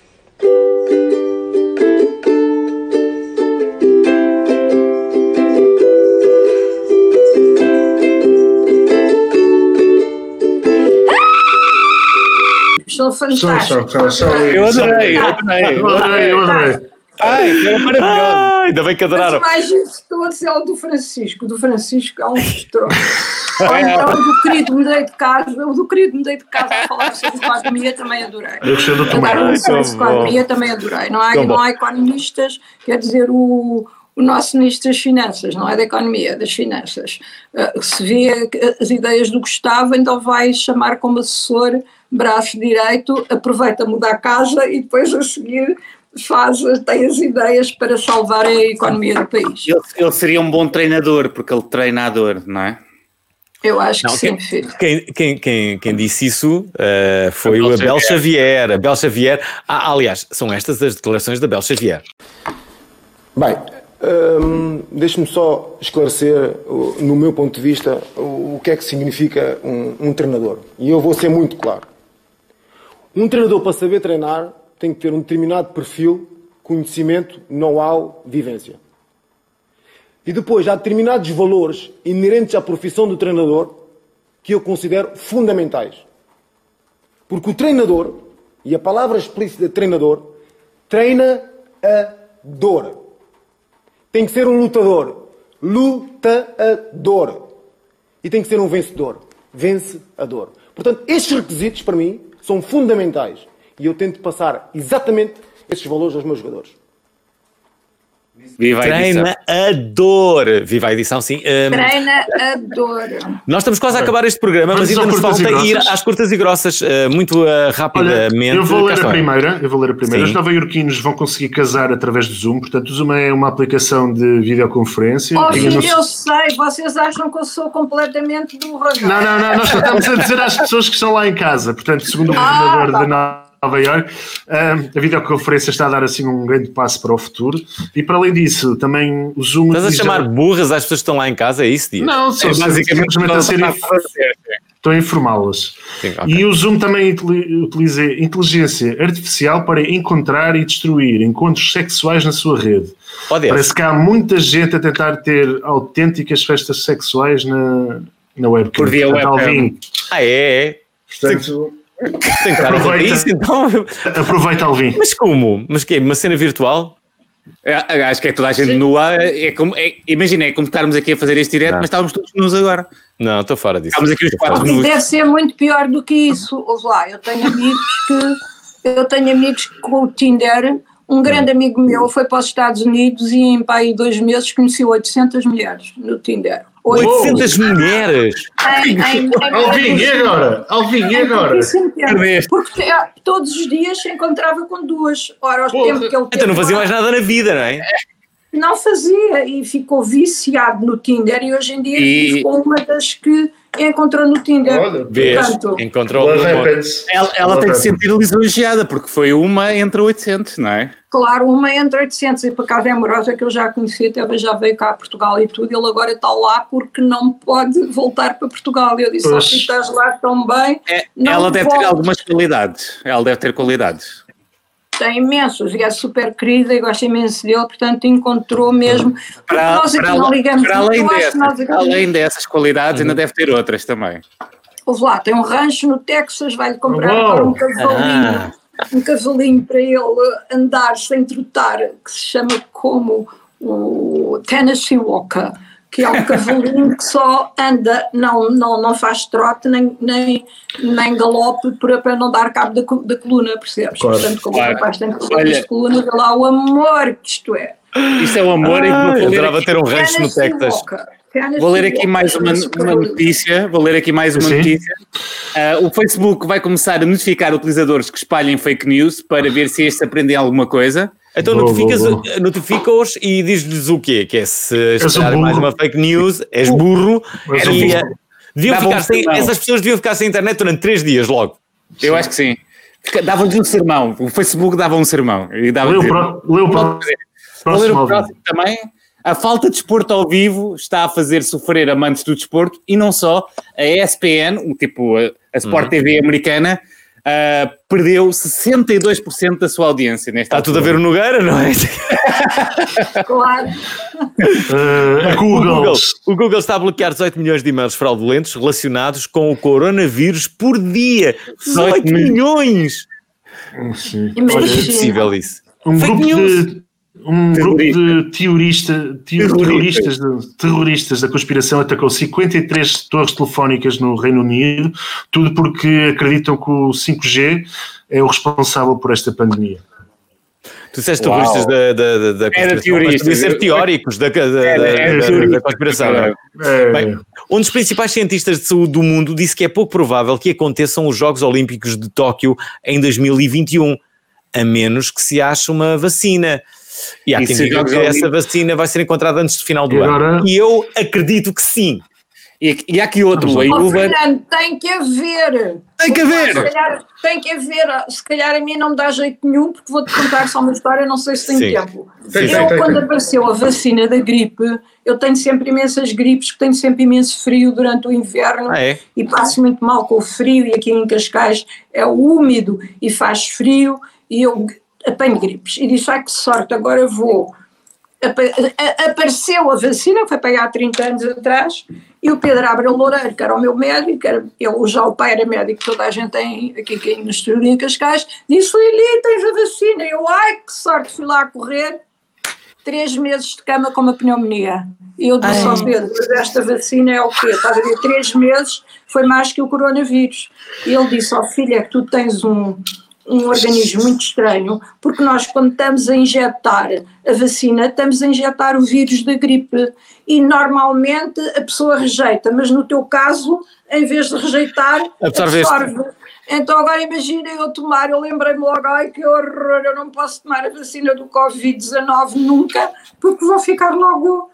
São fantásticos. Eu adorei, eu adorei, eu adorei, eu adorei. Ai, é maravilhoso. Ainda bem que adoraram. Mas mais todos é o do Francisco. O do Francisco é um estrondo. Ou então o do querido mudei de casa. O do querido mudei de casa a falar sobre economia também adorei. Eu gostei do também. Economia também adorei. Não há, não há economistas, quer dizer, o... O nosso Ministro das Finanças, não é da Economia, das Finanças. Uh, se vê as ideias do Gustavo, então vai chamar como assessor braço direito, aproveita, muda a casa e depois a seguir faz, tem as ideias para salvar a economia do país. Ele, ele seria um bom treinador, porque ele treina a dor, não é? Eu acho Não, que sim, quem, filho. quem, quem, quem, quem disse isso uh, foi o Abel Xavier. Xavier. Abel Xavier. Ah, aliás, são estas as declarações de Abel Xavier. Bem, hum, deixe-me só esclarecer, no meu ponto de vista, o, o que é que significa um, um treinador. E eu vou ser muito claro. Um treinador, para saber treinar, tem que ter um determinado perfil, conhecimento, know-how, vivência. E depois há determinados valores inerentes à profissão do treinador que eu considero fundamentais. Porque o treinador, e a palavra explícita de treinador, treina a dor. Tem que ser um lutador. Lutador. E tem que ser um vencedor. Vencedor. Portanto, estes requisitos, para mim, são fundamentais. E eu tento passar exatamente esses valores aos meus jogadores. Viva a edição. Treina a dor. Viva a edição, sim. Um, Treina a dor. nós estamos quase a acabar este programa, Vamos mas ainda ao nos curtas e falta ir grossas. às curtas e grossas uh, muito uh, Olha, rapidamente. eu vou ler a Castelo. primeira. Eu vou ler a primeira. Sim. Os nova-iorquinos vão conseguir casar através do Zoom. Portanto, o Zoom é uma aplicação de videoconferência. Oh, E filho, não se- eu sei, vocês acham que eu sou completamente burra. Não, não, não, nós só estamos a dizer às pessoas que estão lá em casa. Portanto, segundo o governador tá. de Nova Iorque, a videoconferência está a dar assim um grande passo para o futuro. E para além disso, também o Zoom... Estás a utiliza- chamar burras às pessoas que estão lá em casa, é isso, Dias? Não, só É basicamente simplesmente a não ser... está a fazer. Estou a informá-las. Sim, ok. E o Zoom também utili- utiliza inteligência artificial para encontrar e destruir encontros sexuais na sua rede. Oh, Deus. Parece que há muita gente a tentar ter autênticas festas sexuais na, na webcam. Por via Portanto, webcam. Alvin, Ah, é, é. portanto, Tem que estar a fazer Aproveita. isso, então. aproveita, Alvin. Mas como? Mas que é? Uma cena virtual? É, acho que é toda a gente nua. É como, é, imagina, é como estarmos aqui a fazer este direto, Não. mas estávamos todos nus agora. Não, estou fora disso. Estamos aqui os Estou quatro fora. nus. Deve ser muito pior do que isso. Ouve lá, eu tenho amigos que eu tenho amigos que com o Tinder, um grande amigo meu foi para os Estados Unidos e em pá, aí dois meses conheceu oitocentas mulheres no Tinder. oitocentas mulheres! Em, em, em, Alvin, e agora? Alvin, e agora? pouquíssimo tempo. Porque é, todos os dias se encontrava com duas. Ora, ao tempo que ele Então não teve fazia lá, mais nada na vida, não é? não fazia e ficou viciado no Tinder e hoje em dia E- vive com uma das que encontrou no Tinder. Olha, Vês? Portanto, Encontrou What o amor. happens? Ela, ela What tem de se happens? sentir lisonjeada, porque foi uma entre oitocentos, não é? claro, uma entre oitocentos e para cá é amorosa que eu já conheci, até já veio cá a Portugal e tudo, ele agora está lá porque não pode voltar para Portugal. Eu disse, oh, Pois. se estás lá tão bem, É, não ela deve ter voltes. algumas qualidades. Ela deve ter qualidades. Tem imensos, e é super querida e gosto imenso dele, portanto encontrou mesmo. Porque Para, nós aqui para, não ligamos para muito, além, eu acho que dessas, nós aqui- para além dessas qualidades, ainda deve ter outras também. Ouve lá, tem um rancho no Texas, vai-lhe comprar Uau. agora um cavalinho, Ah. um cavalinho para ele andar sem trotar, que se chama como o Tennessee Walker, que é um cavalinho que só anda, não, não, não faz trote nem, nem, nem galope para, para não dar cabo da, co- da coluna, percebes? Claro, Portanto, como claro. o rapaz tem problemas Olha. de coluna, vê lá o amor que isto é. Isto é o amor. e Ah, vou, eu ler adorava aqui, ter um rancho no Tennessee Texas. Walker. Tennessee vou ler aqui Walker, mais uma, esse uma cavalinho. notícia. Vou ler aqui mais uma Sim. notícia. Ah, o Facebook vai começar a notificar utilizadores que espalhem fake news para ver se estes aprendem alguma coisa. Então Boa, notificas- boa, boa. notifica-os e diz-lhes o quê? Que é se um espalharem mais burro. uma fake news, és burro. És um E, burro. eh, deviam Dava ficar um sem, sermão. essas pessoas deviam ficar sem internet durante três dias logo. Eu acho que sim. Fica- Dava-lhes um sermão. O Facebook dava um sermão. E dava Lê o pro- lê o pro- Vou ler próximo, o Alvin. próximo também. A falta de desporto ao vivo está a fazer sofrer amantes do desporto e não só. A E S P N, o tipo a, a Sport T V americana, ah, perdeu sessenta e dois por cento da sua audiência nesta Está tudo a ver o Nogueira, não é? Claro. Uh, a O Google. Google, o Google está a bloquear dezoito milhões de e-mails fraudulentos relacionados com o coronavírus por dia. dezoito milhões! Sim. Como é Imagina. possível isso? Um Fake grupo news. de um grupo de teorista, te- terroristas, de- terroristas da conspiração atacou cinquenta e três torres telefónicas no Reino Unido, tudo porque acreditam que o cinco G é o responsável por esta pandemia. Tu disseste Uau. terroristas da, da, da, da Era conspiração, mas teoristas. podia ser teóricos da, da, Era- da- era da- teorista. da conspiração. não é? É, Bem, um dos principais cientistas de saúde do mundo disse que é pouco provável que aconteçam os Jogos Olímpicos de Tóquio em dois mil e vinte e um, a menos que se ache uma vacina. E há E quem se diga Jogos que essa Olímpicos- vacina vai ser encontrada antes do final do E ano. agora- E eu acredito que sim. E, e há aqui outro, a Oh, Uber... Fernando, tem que haver. Tem que haver. Se calhar, tem que haver. Se calhar a mim não me dá jeito nenhum, porque vou-te contar só uma história, não sei se tenho Sim. tempo. Tem, eu, tem, tem, quando tem. apareceu a vacina da gripe, eu tenho sempre imensas gripes, porque tenho sempre imenso frio durante o inverno Ah, é? e passo muito mal com o frio, e aqui em Cascais é úmido e faz frio, e eu apanho gripes. E disse, ai que sorte, agora vou... Apareceu a vacina, que foi para aí há trinta anos atrás, e o Pedro Abreu Loureiro, que era o meu médico, era, ele, já o pai era médico, toda a gente tem aqui, aqui no Estoril em Cascais, disse, Lili, tens a vacina. Eu, ai que sorte, fui lá a correr, três meses de cama com uma pneumonia. E eu disse ao Pedro, mas esta vacina é o quê? Estás a ver, três meses foi mais que o coronavírus. E ele disse, ó oh, filha, é que tu tens um... um organismo muito estranho, porque nós quando estamos a injetar a vacina, estamos a injetar o vírus da gripe e normalmente a pessoa rejeita, mas no teu caso, em vez de rejeitar, Absorveste. absorve. Então agora imagina eu tomar, eu lembrei-me logo, ai que horror, eu não posso tomar a vacina do covid dezanove nunca, porque vou ficar logo...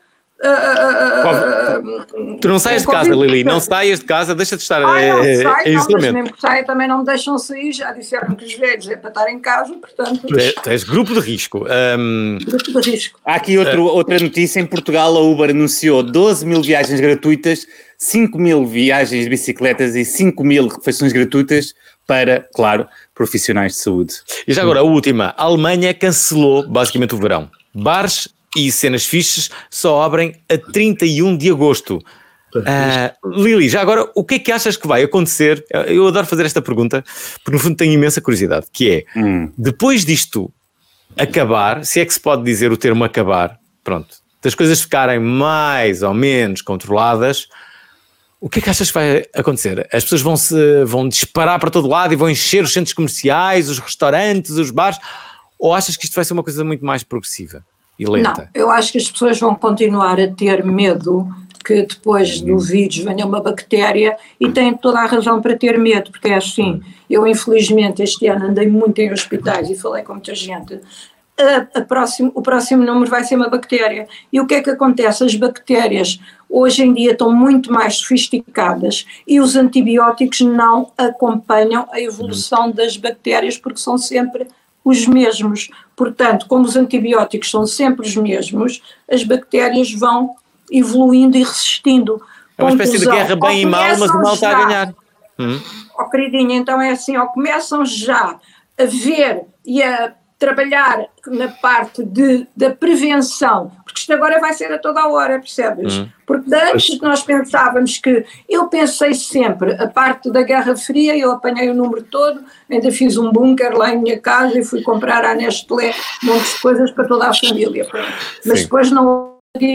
Uh, tu não saias de casa, Lili, não saias de casa, deixa de estar Ai, não em sai, não, mas isolamento. mesmo que saia também não me deixam sair, já disseram que os velhos é para estar em casa, portanto... Tu és, tu és grupo de risco. Um... Grupo de risco. Há aqui outro, outra notícia, em Portugal a Uber anunciou doze mil viagens gratuitas, cinco mil viagens de bicicletas e cinco mil refeições gratuitas para, claro, profissionais de saúde. E já agora, a última, a Alemanha cancelou basicamente o verão. Bares e cenas fixes só abrem a trinta e um de agosto. Uh, Lili, já agora, o que é que achas que vai acontecer? Eu adoro fazer esta pergunta, porque no fundo tenho imensa curiosidade, que é, hum. depois disto acabar, se é que se pode dizer o termo acabar, pronto, das coisas ficarem mais ou menos controladas, o que é que achas que vai acontecer? As pessoas vão, -se, vão disparar para todo lado e vão encher os centros comerciais, os restaurantes, os bares, ou achas que isto vai ser uma coisa muito mais progressiva? Não, eu acho que as pessoas vão continuar a ter medo que depois do vírus venha uma bactéria e têm toda a razão para ter medo, porque é assim, eu infelizmente este ano andei muito em hospitais e falei com muita gente, a, a próximo, o próximo número vai ser uma bactéria. E o que é que acontece? As bactérias hoje em dia estão muito mais sofisticadas e os antibióticos não acompanham a evolução das bactérias porque são sempre os mesmos. Portanto, como os antibióticos são sempre os mesmos, as bactérias vão evoluindo e resistindo. É uma espécie de guerra bem e mal, mas o mal está a ganhar. Hum. Ó, queridinha, então é assim, ó, começam já a ver e a trabalhar na parte de, da prevenção, porque isto agora vai ser a toda a hora, percebes? Hum. Porque antes nós pensávamos que, eu pensei sempre, a parte da Guerra Fria, eu apanhei o número todo, ainda fiz um bunker lá em minha casa e fui comprar à Nestlé um monte de coisas para toda a família, mas Sim. depois não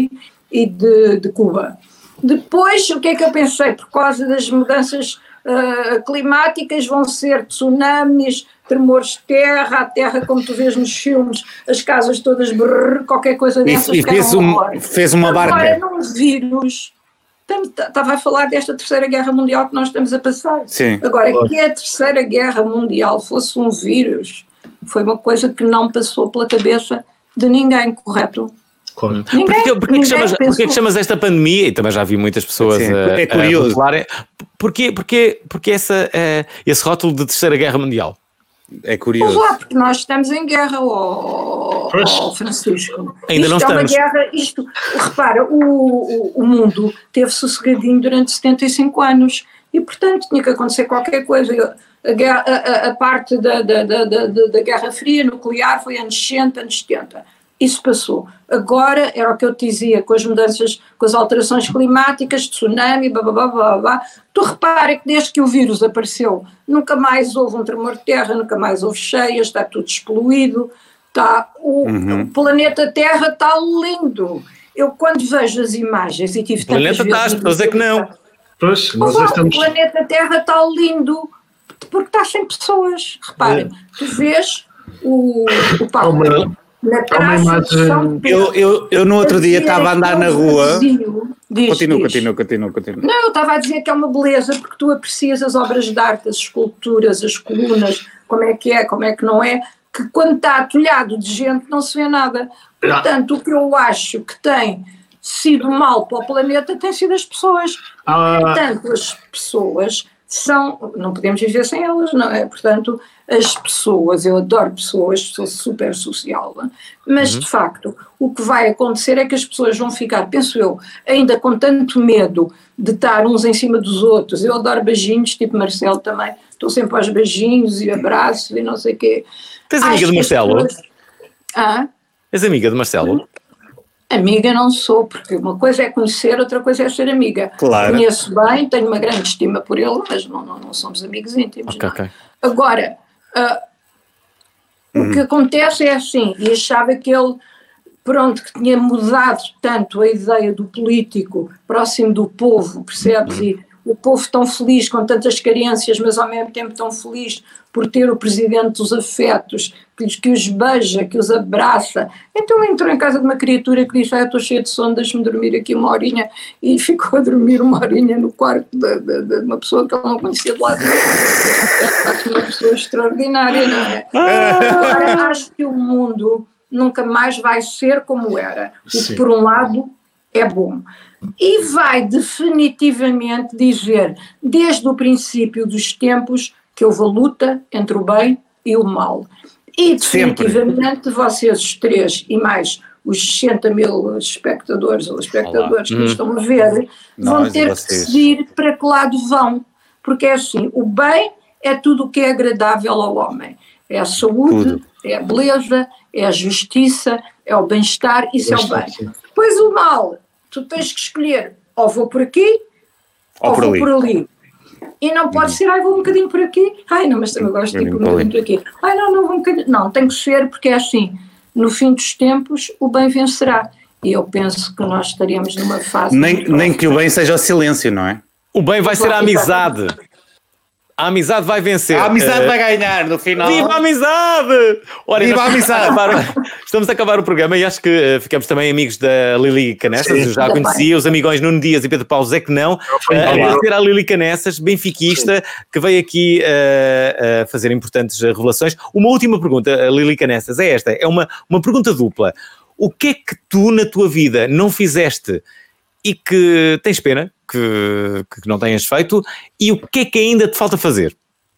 e de, de Cuba. Depois, o que é que eu pensei? Por causa das mudanças uh, climáticas, vão ser tsunamis, tremores de terra, a terra, como tu vês nos filmes, as casas todas, brrr, qualquer coisa dessas. E, e fez, um, fez uma barca. Agora, num vírus, estava a falar desta terceira guerra mundial que nós estamos a passar. Sim. Agora, que a terceira guerra mundial fosse um vírus, foi uma coisa que não passou pela cabeça de ninguém, correto? Claro. Ninguém, porquê, porquê, que chamas, porquê que chamas esta pandemia, e também já vi muitas pessoas Sim, a, é curioso. a porquê, porquê, porquê essa, uh, esse rótulo de Terceira Guerra Mundial? É curioso. Lá, porque nós estamos em guerra, oh, oh, Francisco. Ainda isto não é estamos. Uma guerra, isto, repara, o, o, o mundo teve sossegadinho durante setenta e cinco anos e, portanto, tinha que acontecer qualquer coisa. A, guerra, a, a parte da, da, da, da, da Guerra Fria, nuclear, foi anos sessenta, anos setenta. Isso passou. Agora, era o que eu te dizia, com as mudanças, com as alterações climáticas, tsunami, blá, blá, blá, blá, blá. Tu repara que desde que o vírus apareceu, nunca mais houve um tremor de terra, nunca mais houve cheias, está tudo exploído, está, o, uhum. o planeta Terra está lindo. Eu quando vejo as imagens e tive tantas vezes... O planeta está, as pessoas é que não. Pois, nós oh, estamos... O planeta Terra está lindo, porque está sem pessoas. Reparem, é. tu vês o, o Papa... Oh, na praça de São Pedro. Eu, eu, eu no outro dia estava a andar na rua. Diz, continua, diz. continua, continua, continua. Não, eu estava a dizer que é uma beleza porque tu aprecias as obras de arte, as esculturas, as colunas, como é que é, como é que não é, que quando está atulhado de gente não se vê nada. Portanto, o que eu acho que tem sido mal para o planeta tem sido as pessoas. Ah. Portanto, as pessoas são, não podemos viver sem elas, não é? Portanto, as pessoas, eu adoro pessoas, sou super social, mas Uhum. de facto o que vai acontecer é que as pessoas vão ficar, penso eu, ainda com tanto medo de estar uns em cima dos outros. Eu adoro beijinhos, tipo Marcelo também, estou sempre aos beijinhos e abraços e não sei o quê. Tens amiga Acho de que as Marcelo? pessoas- Ah? És amiga de Marcelo? Amiga não sou, porque uma coisa é conhecer, outra coisa é ser amiga. Claro. Conheço bem, tenho uma grande estima por ele, mas não, não, não somos amigos íntimos. Ok, ok. Agora, ah, Uhum. o que acontece é assim, e achava que ele, pronto, que tinha mudado tanto a ideia do político próximo do povo, percebes? E o povo tão feliz com tantas carências, mas ao mesmo tempo tão feliz por ter o presidente dos afetos, que, lhes, que os beija, que os abraça. Então entrou em casa de uma criatura que disse, ah, eu estou cheia de sono, deixa-me dormir aqui uma horinha, e ficou a dormir uma horinha no quarto de, de, de uma pessoa que ele não conhecia de lado nenhum. É uma pessoa extraordinária, não é? Agora, acho que o mundo nunca mais vai ser como era, o que Sim. por um lado é bom. E vai definitivamente dizer, desde o princípio dos tempos, que houve a luta entre o bem e o mal. E definitivamente vocês os três e mais os sessenta mil espectadores ou espectadores Olá. que Hum. estão a ver, vão Nós e ter que vocês. decidir para que lado vão. Porque é assim, o bem é tudo o que é agradável ao homem. É a saúde, Tudo. é a beleza, é a justiça, é o bem-estar, isso é o bem. Pois o mal, tu tens que escolher, ou vou por aqui, Ou ou, por vou ali. por ali. E não pode ser, ai, vou um bocadinho por aqui, ai, não, mas também gosto de ir por um bocadinho por aqui. Ai, não, não, vou um bocadinho. Não, tem que ser, porque é assim, no fim dos tempos, o bem vencerá. E eu penso que nós estaríamos numa fase... Nem, nem que o bem seja o silêncio, não é? O bem vai ser a amizade. A amizade vai vencer. A amizade Eh, vai ganhar no final. Viva a amizade! Ora, Viva nós a amizade! estamos a acabar- Estamos a acabar o programa e acho que eh, ficamos também amigos da Lili Canessas. Sim. Eu já a Ainda conhecia, bem. os amigões Nuno Dias e Pedro Paulo Zé que não. foi Eh, incrível. Agradecer à Lili Canessas, benfiquista, que veio aqui eh, a fazer importantes eh, revelações. Uma última pergunta, eh, Lili Canessas, é esta. É uma, uma pergunta dupla. O que é que tu na tua vida não fizeste e que tens pena que, que não tenhas feito, e o que é que ainda te falta fazer?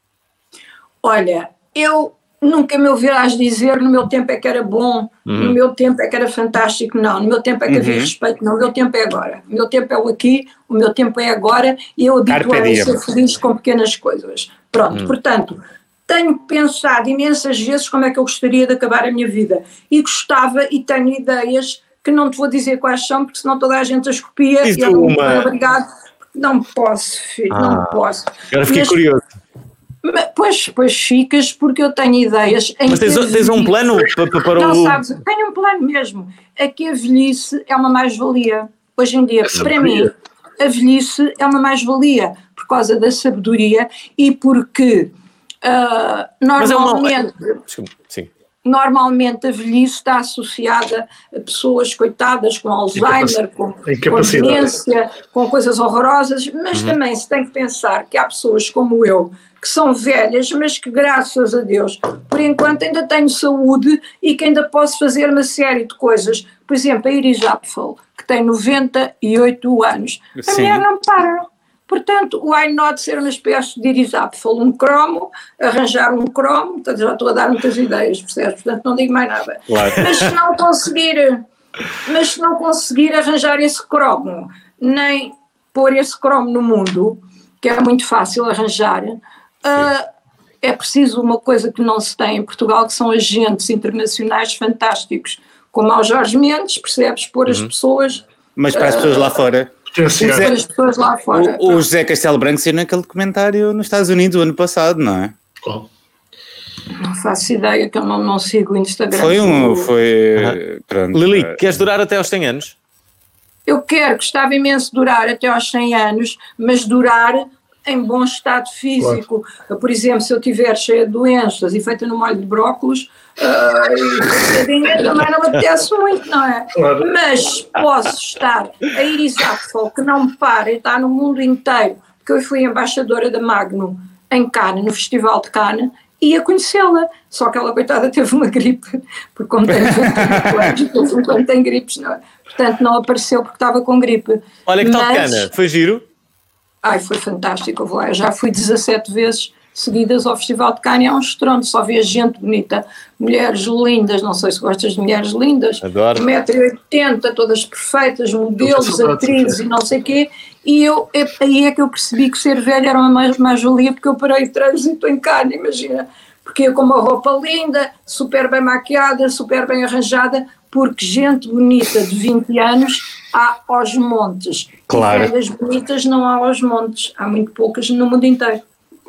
Olha, eu nunca me ouvirás dizer no meu tempo é que era bom, Uhum. no meu tempo é que era fantástico, não, no meu tempo é que havia Uhum. respeito, não, o meu tempo é agora, o meu tempo é o aqui, o meu tempo é agora e eu Carpe habituo-me a diem. ser feliz com pequenas coisas. Pronto, Uhum. portanto, tenho pensado imensas vezes como é que eu gostaria de acabar a minha vida e gostava e tenho ideias que não te vou dizer quais são, porque senão toda a gente as copia Diz e eu não me uma. obrigado, porque não posso, filho, não Ah, posso. Agora fiquei Mas- curioso. Mas, Pois, pois ficas, porque eu tenho ideias em Mas tens, que a tens um velhice- plano para, para, para Não o... sabes, tenho um plano mesmo. É que a velhice é uma mais-valia. Hoje em dia, para mim, a velhice é uma mais-valia por causa da sabedoria e porque ah, Mas é uma... normalmente, Desculpa, sim. normalmente a velhice está associada a pessoas coitadas com Alzheimer, com, com Incapacidade. demência, com coisas horrorosas, mas Uhum. também se tem que pensar que há pessoas como eu, que são velhas, mas que graças a Deus, por enquanto ainda tenho saúde e que ainda posso fazer uma série de coisas. Por exemplo, a Iris Apfel, que tem noventa e oito anos, a Sim. mulher não para. Portanto, why not ser uma espécie de Iris Apfel, um cromo, arranjar um cromo, portanto, já estou a dar muitas ideias, percebes? Portanto, não digo mais nada. Claro. Mas se não conseguir, mas se não conseguir arranjar esse cromo, nem pôr esse cromo no mundo, que é muito fácil arranjar, ah, é preciso uma coisa que não se tem em Portugal, que são agentes internacionais fantásticos, como ao Jorge Mendes, percebes? Pôr as pessoas... Mas para as ah, pessoas lá fora. Potencial. Zé- pôr as pessoas lá fora. O, o José Castelo Branco saiu naquele documentário nos Estados Unidos o ano passado, não é? Não faço ideia, que eu não, não sigo o Instagram. Foi um. do- Foi. Pronto. Lili, eh, queres durar até aos cem anos? Eu quero, gostava imenso de durar até aos cem anos, mas durar em bom estado físico. Por exemplo, se eu estiver cheia de doenças e feita no molho de brócolos, ah, e coitadinha, também não me apetece muito, não é? Claro. Mas posso estar a Iris Apfel, que não me para, e está no mundo inteiro, porque eu fui embaixadora da Magnum em Cannes, no Festival de Cannes, ia conhecê-la, só que ela, coitada, teve uma gripe, porque como tem vinte e oito anos, de vez em quando tem gripes, não, portanto não apareceu porque estava com gripe. Olha que tal Mas, cana, foi giro? Ai, foi fantástico, eu vou lá, eu já fui dezassete vezes seguidas ao Festival de Cannes, é um estrondo, só vê gente bonita, mulheres lindas, não sei se gostas de mulheres lindas, Adoro. um metro e oitenta, todas perfeitas, modelos, atrizes e não sei o quê, e eu, é, aí é que eu percebi que ser velha era uma mais- mais-valia, porque eu parei de trânsito em Cannes, imagina, porque eu com uma roupa linda, super bem maquiada, super bem arranjada, porque gente bonita de vinte anos há aos montes, Claro. e velhas bonitas não há aos montes, há muito poucas no mundo inteiro.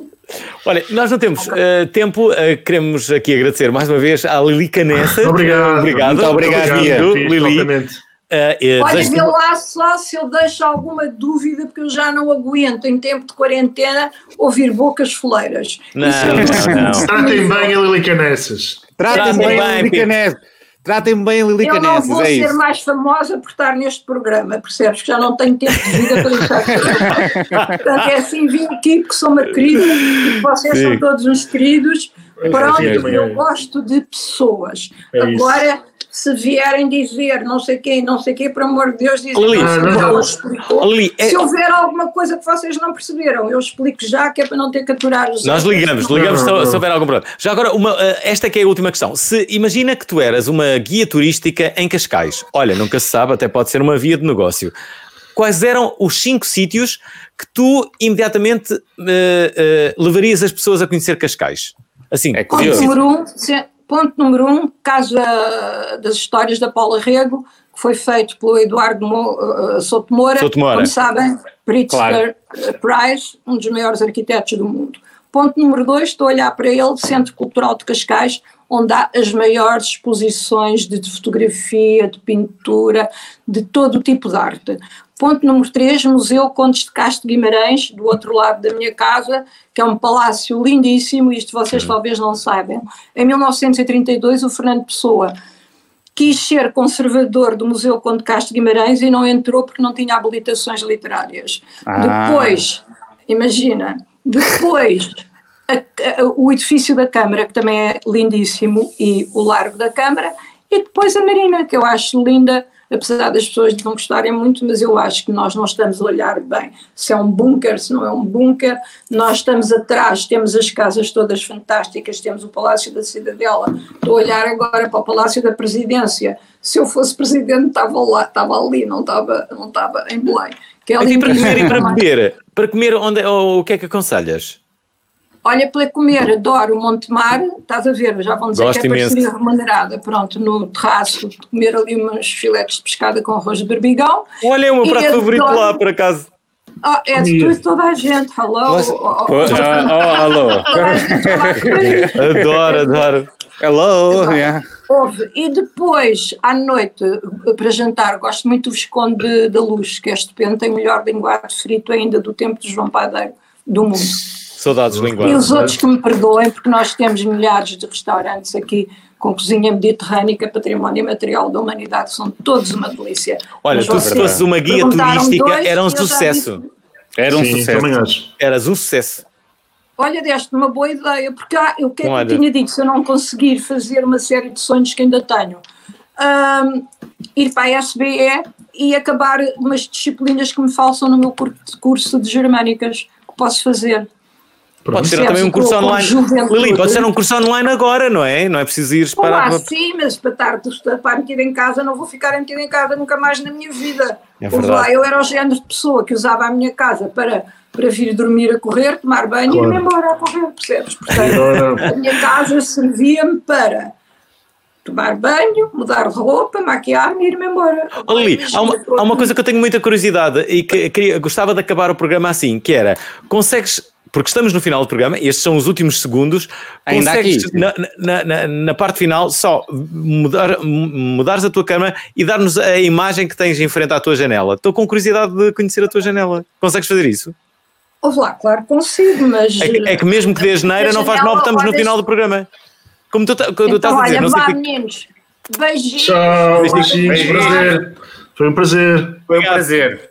Olha, nós não temos uh, tempo, uh, queremos aqui agradecer mais uma vez à Lili Canessa. Obrigado. Obrigado. Muito obrigado, Vindo, fiz, Lili. totalmente. Uh, uh, Olha, desejo-te- vê lá só se eu deixo alguma dúvida, porque eu já não aguento, em tempo de quarentena, ouvir bocas foleiras. Não, Isso é não, não. Tratem bem a Lili Canessas. Tratem Tratem bem a bem, Lili Pipo. Canessas. Tratem bem a Lili Eu não Canessas, vou é ser isso. mais famosa por estar neste programa, percebes? Que já não tenho tempo de vida para deixar de ser. Portanto, é assim, vim aqui porque sou uma querida e vocês Sim. são todos uns queridos. Pronto, é, é, é. eu gosto de pessoas. É isso. Agora, se vierem dizer não sei quem, não sei quem, por amor de Deus, dizem Lili, não sei não, quem, não. ela explicou. Lili, é- Se houver alguma coisa que vocês não perceberam, eu explico já, que é para não ter que aturar os Nós outros. ligamos, Não- ligamos Não, se, não, se não. houver algum problema. Já agora, uma, uh, esta que é a última questão. Se imagina que tu eras uma guia turística em Cascais. Olha, nunca se sabe, até pode ser uma via de negócio. Quais eram os cinco sítios que tu imediatamente uh, uh, levarias as pessoas a conhecer Cascais? Assim, É Ponto curioso. número um, se- ponto número um, caso ah, das histórias da Paula Rego, que foi feito pelo Eduardo Mo, ah, Souto Moura, Souto Moura. como sabem, Pritzker Claro. Prize, um dos maiores arquitetos do mundo. Ponto número dois, estou a olhar para ele, Centro Cultural de Cascais, onde há as maiores exposições de, de fotografia, de pintura, de todo o tipo de arte. Ponto número três, Museu Condes de Castro de Guimarães, do outro lado da minha casa, que é um palácio lindíssimo, isto vocês talvez não saibam. Em mil novecentos e trinta e dois, o Fernando Pessoa quis ser conservador do Museu Conde de Castro de Guimarães e não entrou porque não tinha habilitações literárias. Ah. Depois, imagina, depois a- a- o edifício da Câmara, que também é lindíssimo, e o Largo da Câmara, e depois a Marina, que eu acho linda, apesar das pessoas não gostarem muito, mas eu acho que nós não estamos a olhar bem se é um bunker, se não é um bunker. Nós estamos atrás, temos as casas todas fantásticas, temos o Palácio da Cidadela, estou a olhar agora para o Palácio da Presidência. Se eu fosse presidente estava lá, estava ali, não estava, não estava em Belém. Que é aqui para lindíssimo comer e para também. beber, para comer, onde, o que é que aconselhas? Olha, para comer, adoro o Montemar, estás a ver, já vão dizer Gosto que é imenso. parceria remunerada, pronto, no terraço, de comer ali uns filetes de pescada com arroz de berbigão. Olha, é o meu E prato adoro- favorito lá, por acaso. Oh, é de tu e toda a gente, hello. Gosto- Oh, oh, Oh, oh, alô. toda a gente fala comigo. Adoro, adoro. Hello, yeah. Houve. E depois, à noite, para jantar, gosto muito do Visconde da Luz, que é estupendo, tem o melhor linguado frito ainda do tempo de João Padeiro do mundo. Saudades de E linguagem. os outros que me perdoem, porque nós temos milhares de restaurantes aqui com cozinha mediterrânica, património imaterial da humanidade, são todos uma delícia. Olha, Mas tu se vocês fosses uma guia perguntaram turística, dois era um e eu já sucesso. disse- Era um Sim, sucesso. também acho. Eras um sucesso. Olha, deste uma boa ideia, porque há, eu, o que é que Olha. eu tinha dito, se eu não conseguir fazer uma série de sonhos que ainda tenho, Ahm, ir para a S B E e acabar umas disciplinas que me faltam no meu cur- curso de germânicas, que posso fazer. Pode ser Percebes? também um curso Com- com online. juventude. Lili, pode ser um curso online agora, não é? Não é preciso ir Olá, para... para- sim, mas para estar para metida em casa, não vou ficar metida em casa nunca mais na minha vida. É Ouve verdade. lá, eu era o género de pessoa que usava a minha casa para, para vir dormir a correr, tomar banho Claro. e ir embora a correr, percebes? Portanto, Agora- a minha casa servia-me para tomar banho, mudar de roupa, maquiar-me e ir-me embora. Oh, Lili, há uma, há uma coisa que eu tenho muita curiosidade e que queria, gostava de acabar o programa assim, que era, consegues, porque estamos no final do programa, estes são os últimos segundos, Ainda consegues aqui. na, na, na, na parte final só mudar, mudares a tua cama e dar-nos a imagem que tens em frente à tua janela. Estou com curiosidade de conhecer a tua janela. Consegues fazer isso? Ouve lá, claro que consigo, mas... É que, é que mesmo que dê asneira não faz mal, porque estamos no final do programa. Como tu, ta- como tu estás Então, a dizer, olha, não sei vá, o que... meninos. Beijinhos. Tchau, Beijinhos. beijinhos, prazer. Foi um prazer. Foi um prazer.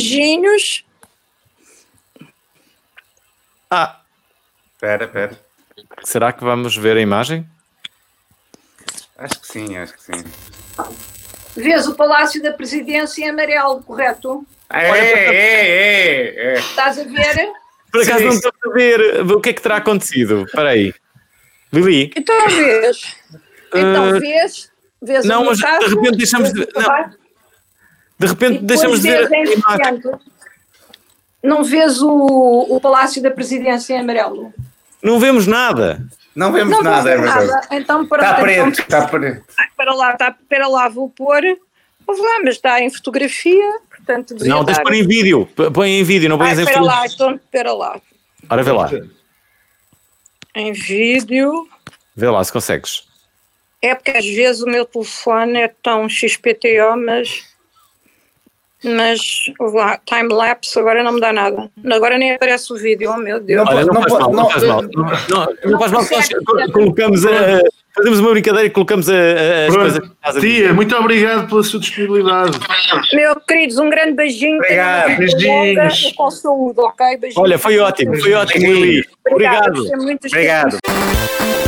Beijinhos. Ah, Espera, espera. Será que vamos ver a imagem? Acho que sim, acho que sim. Vês o Palácio da Presidência em amarelo, correto? É, é, é, é. Estás a ver? Por acaso não estou a ver o que é que terá acontecido. Espera aí. Lili? Então vês. Então Uh, vês. vês não, mas casa, de repente deixamos de... Não. De repente e deixamos de ver... vês em centro. Não vês o, o Palácio da Presidência em amarelo? Não vemos nada. Não vemos não nada, é verdade. Nada. Então, pronto, Está preto, então, está preto. Ah, Espera lá, tá, espera lá, vou pôr. Vou lá, mas está em fotografia, portanto... Não, tens de pôr em vídeo. Põe em vídeo, não pões ah, em espera fotografia. lá, então, espera lá. Ora, vê lá. Em vídeo... Vê lá se consegues. É porque às vezes o meu telefone é tão X P T O, mas... Mas, lá, time-lapse, agora não me dá nada. Agora nem aparece o vídeo, oh meu Deus. Olha, não, não, faz, mal, não, não faz mal, não, não, não faz mal, nós colocamos a, fazemos uma brincadeira e colocamos a, a, as coisas. Tia, muito obrigado pela sua disponibilidade. Meu queridos, um grande beijinho. Obrigado, beijinhos. E com saúde, ok? Beijinhos. Olha, foi ótimo, foi ótimo, Lili. Obrigado. Obrigado. Obrigado.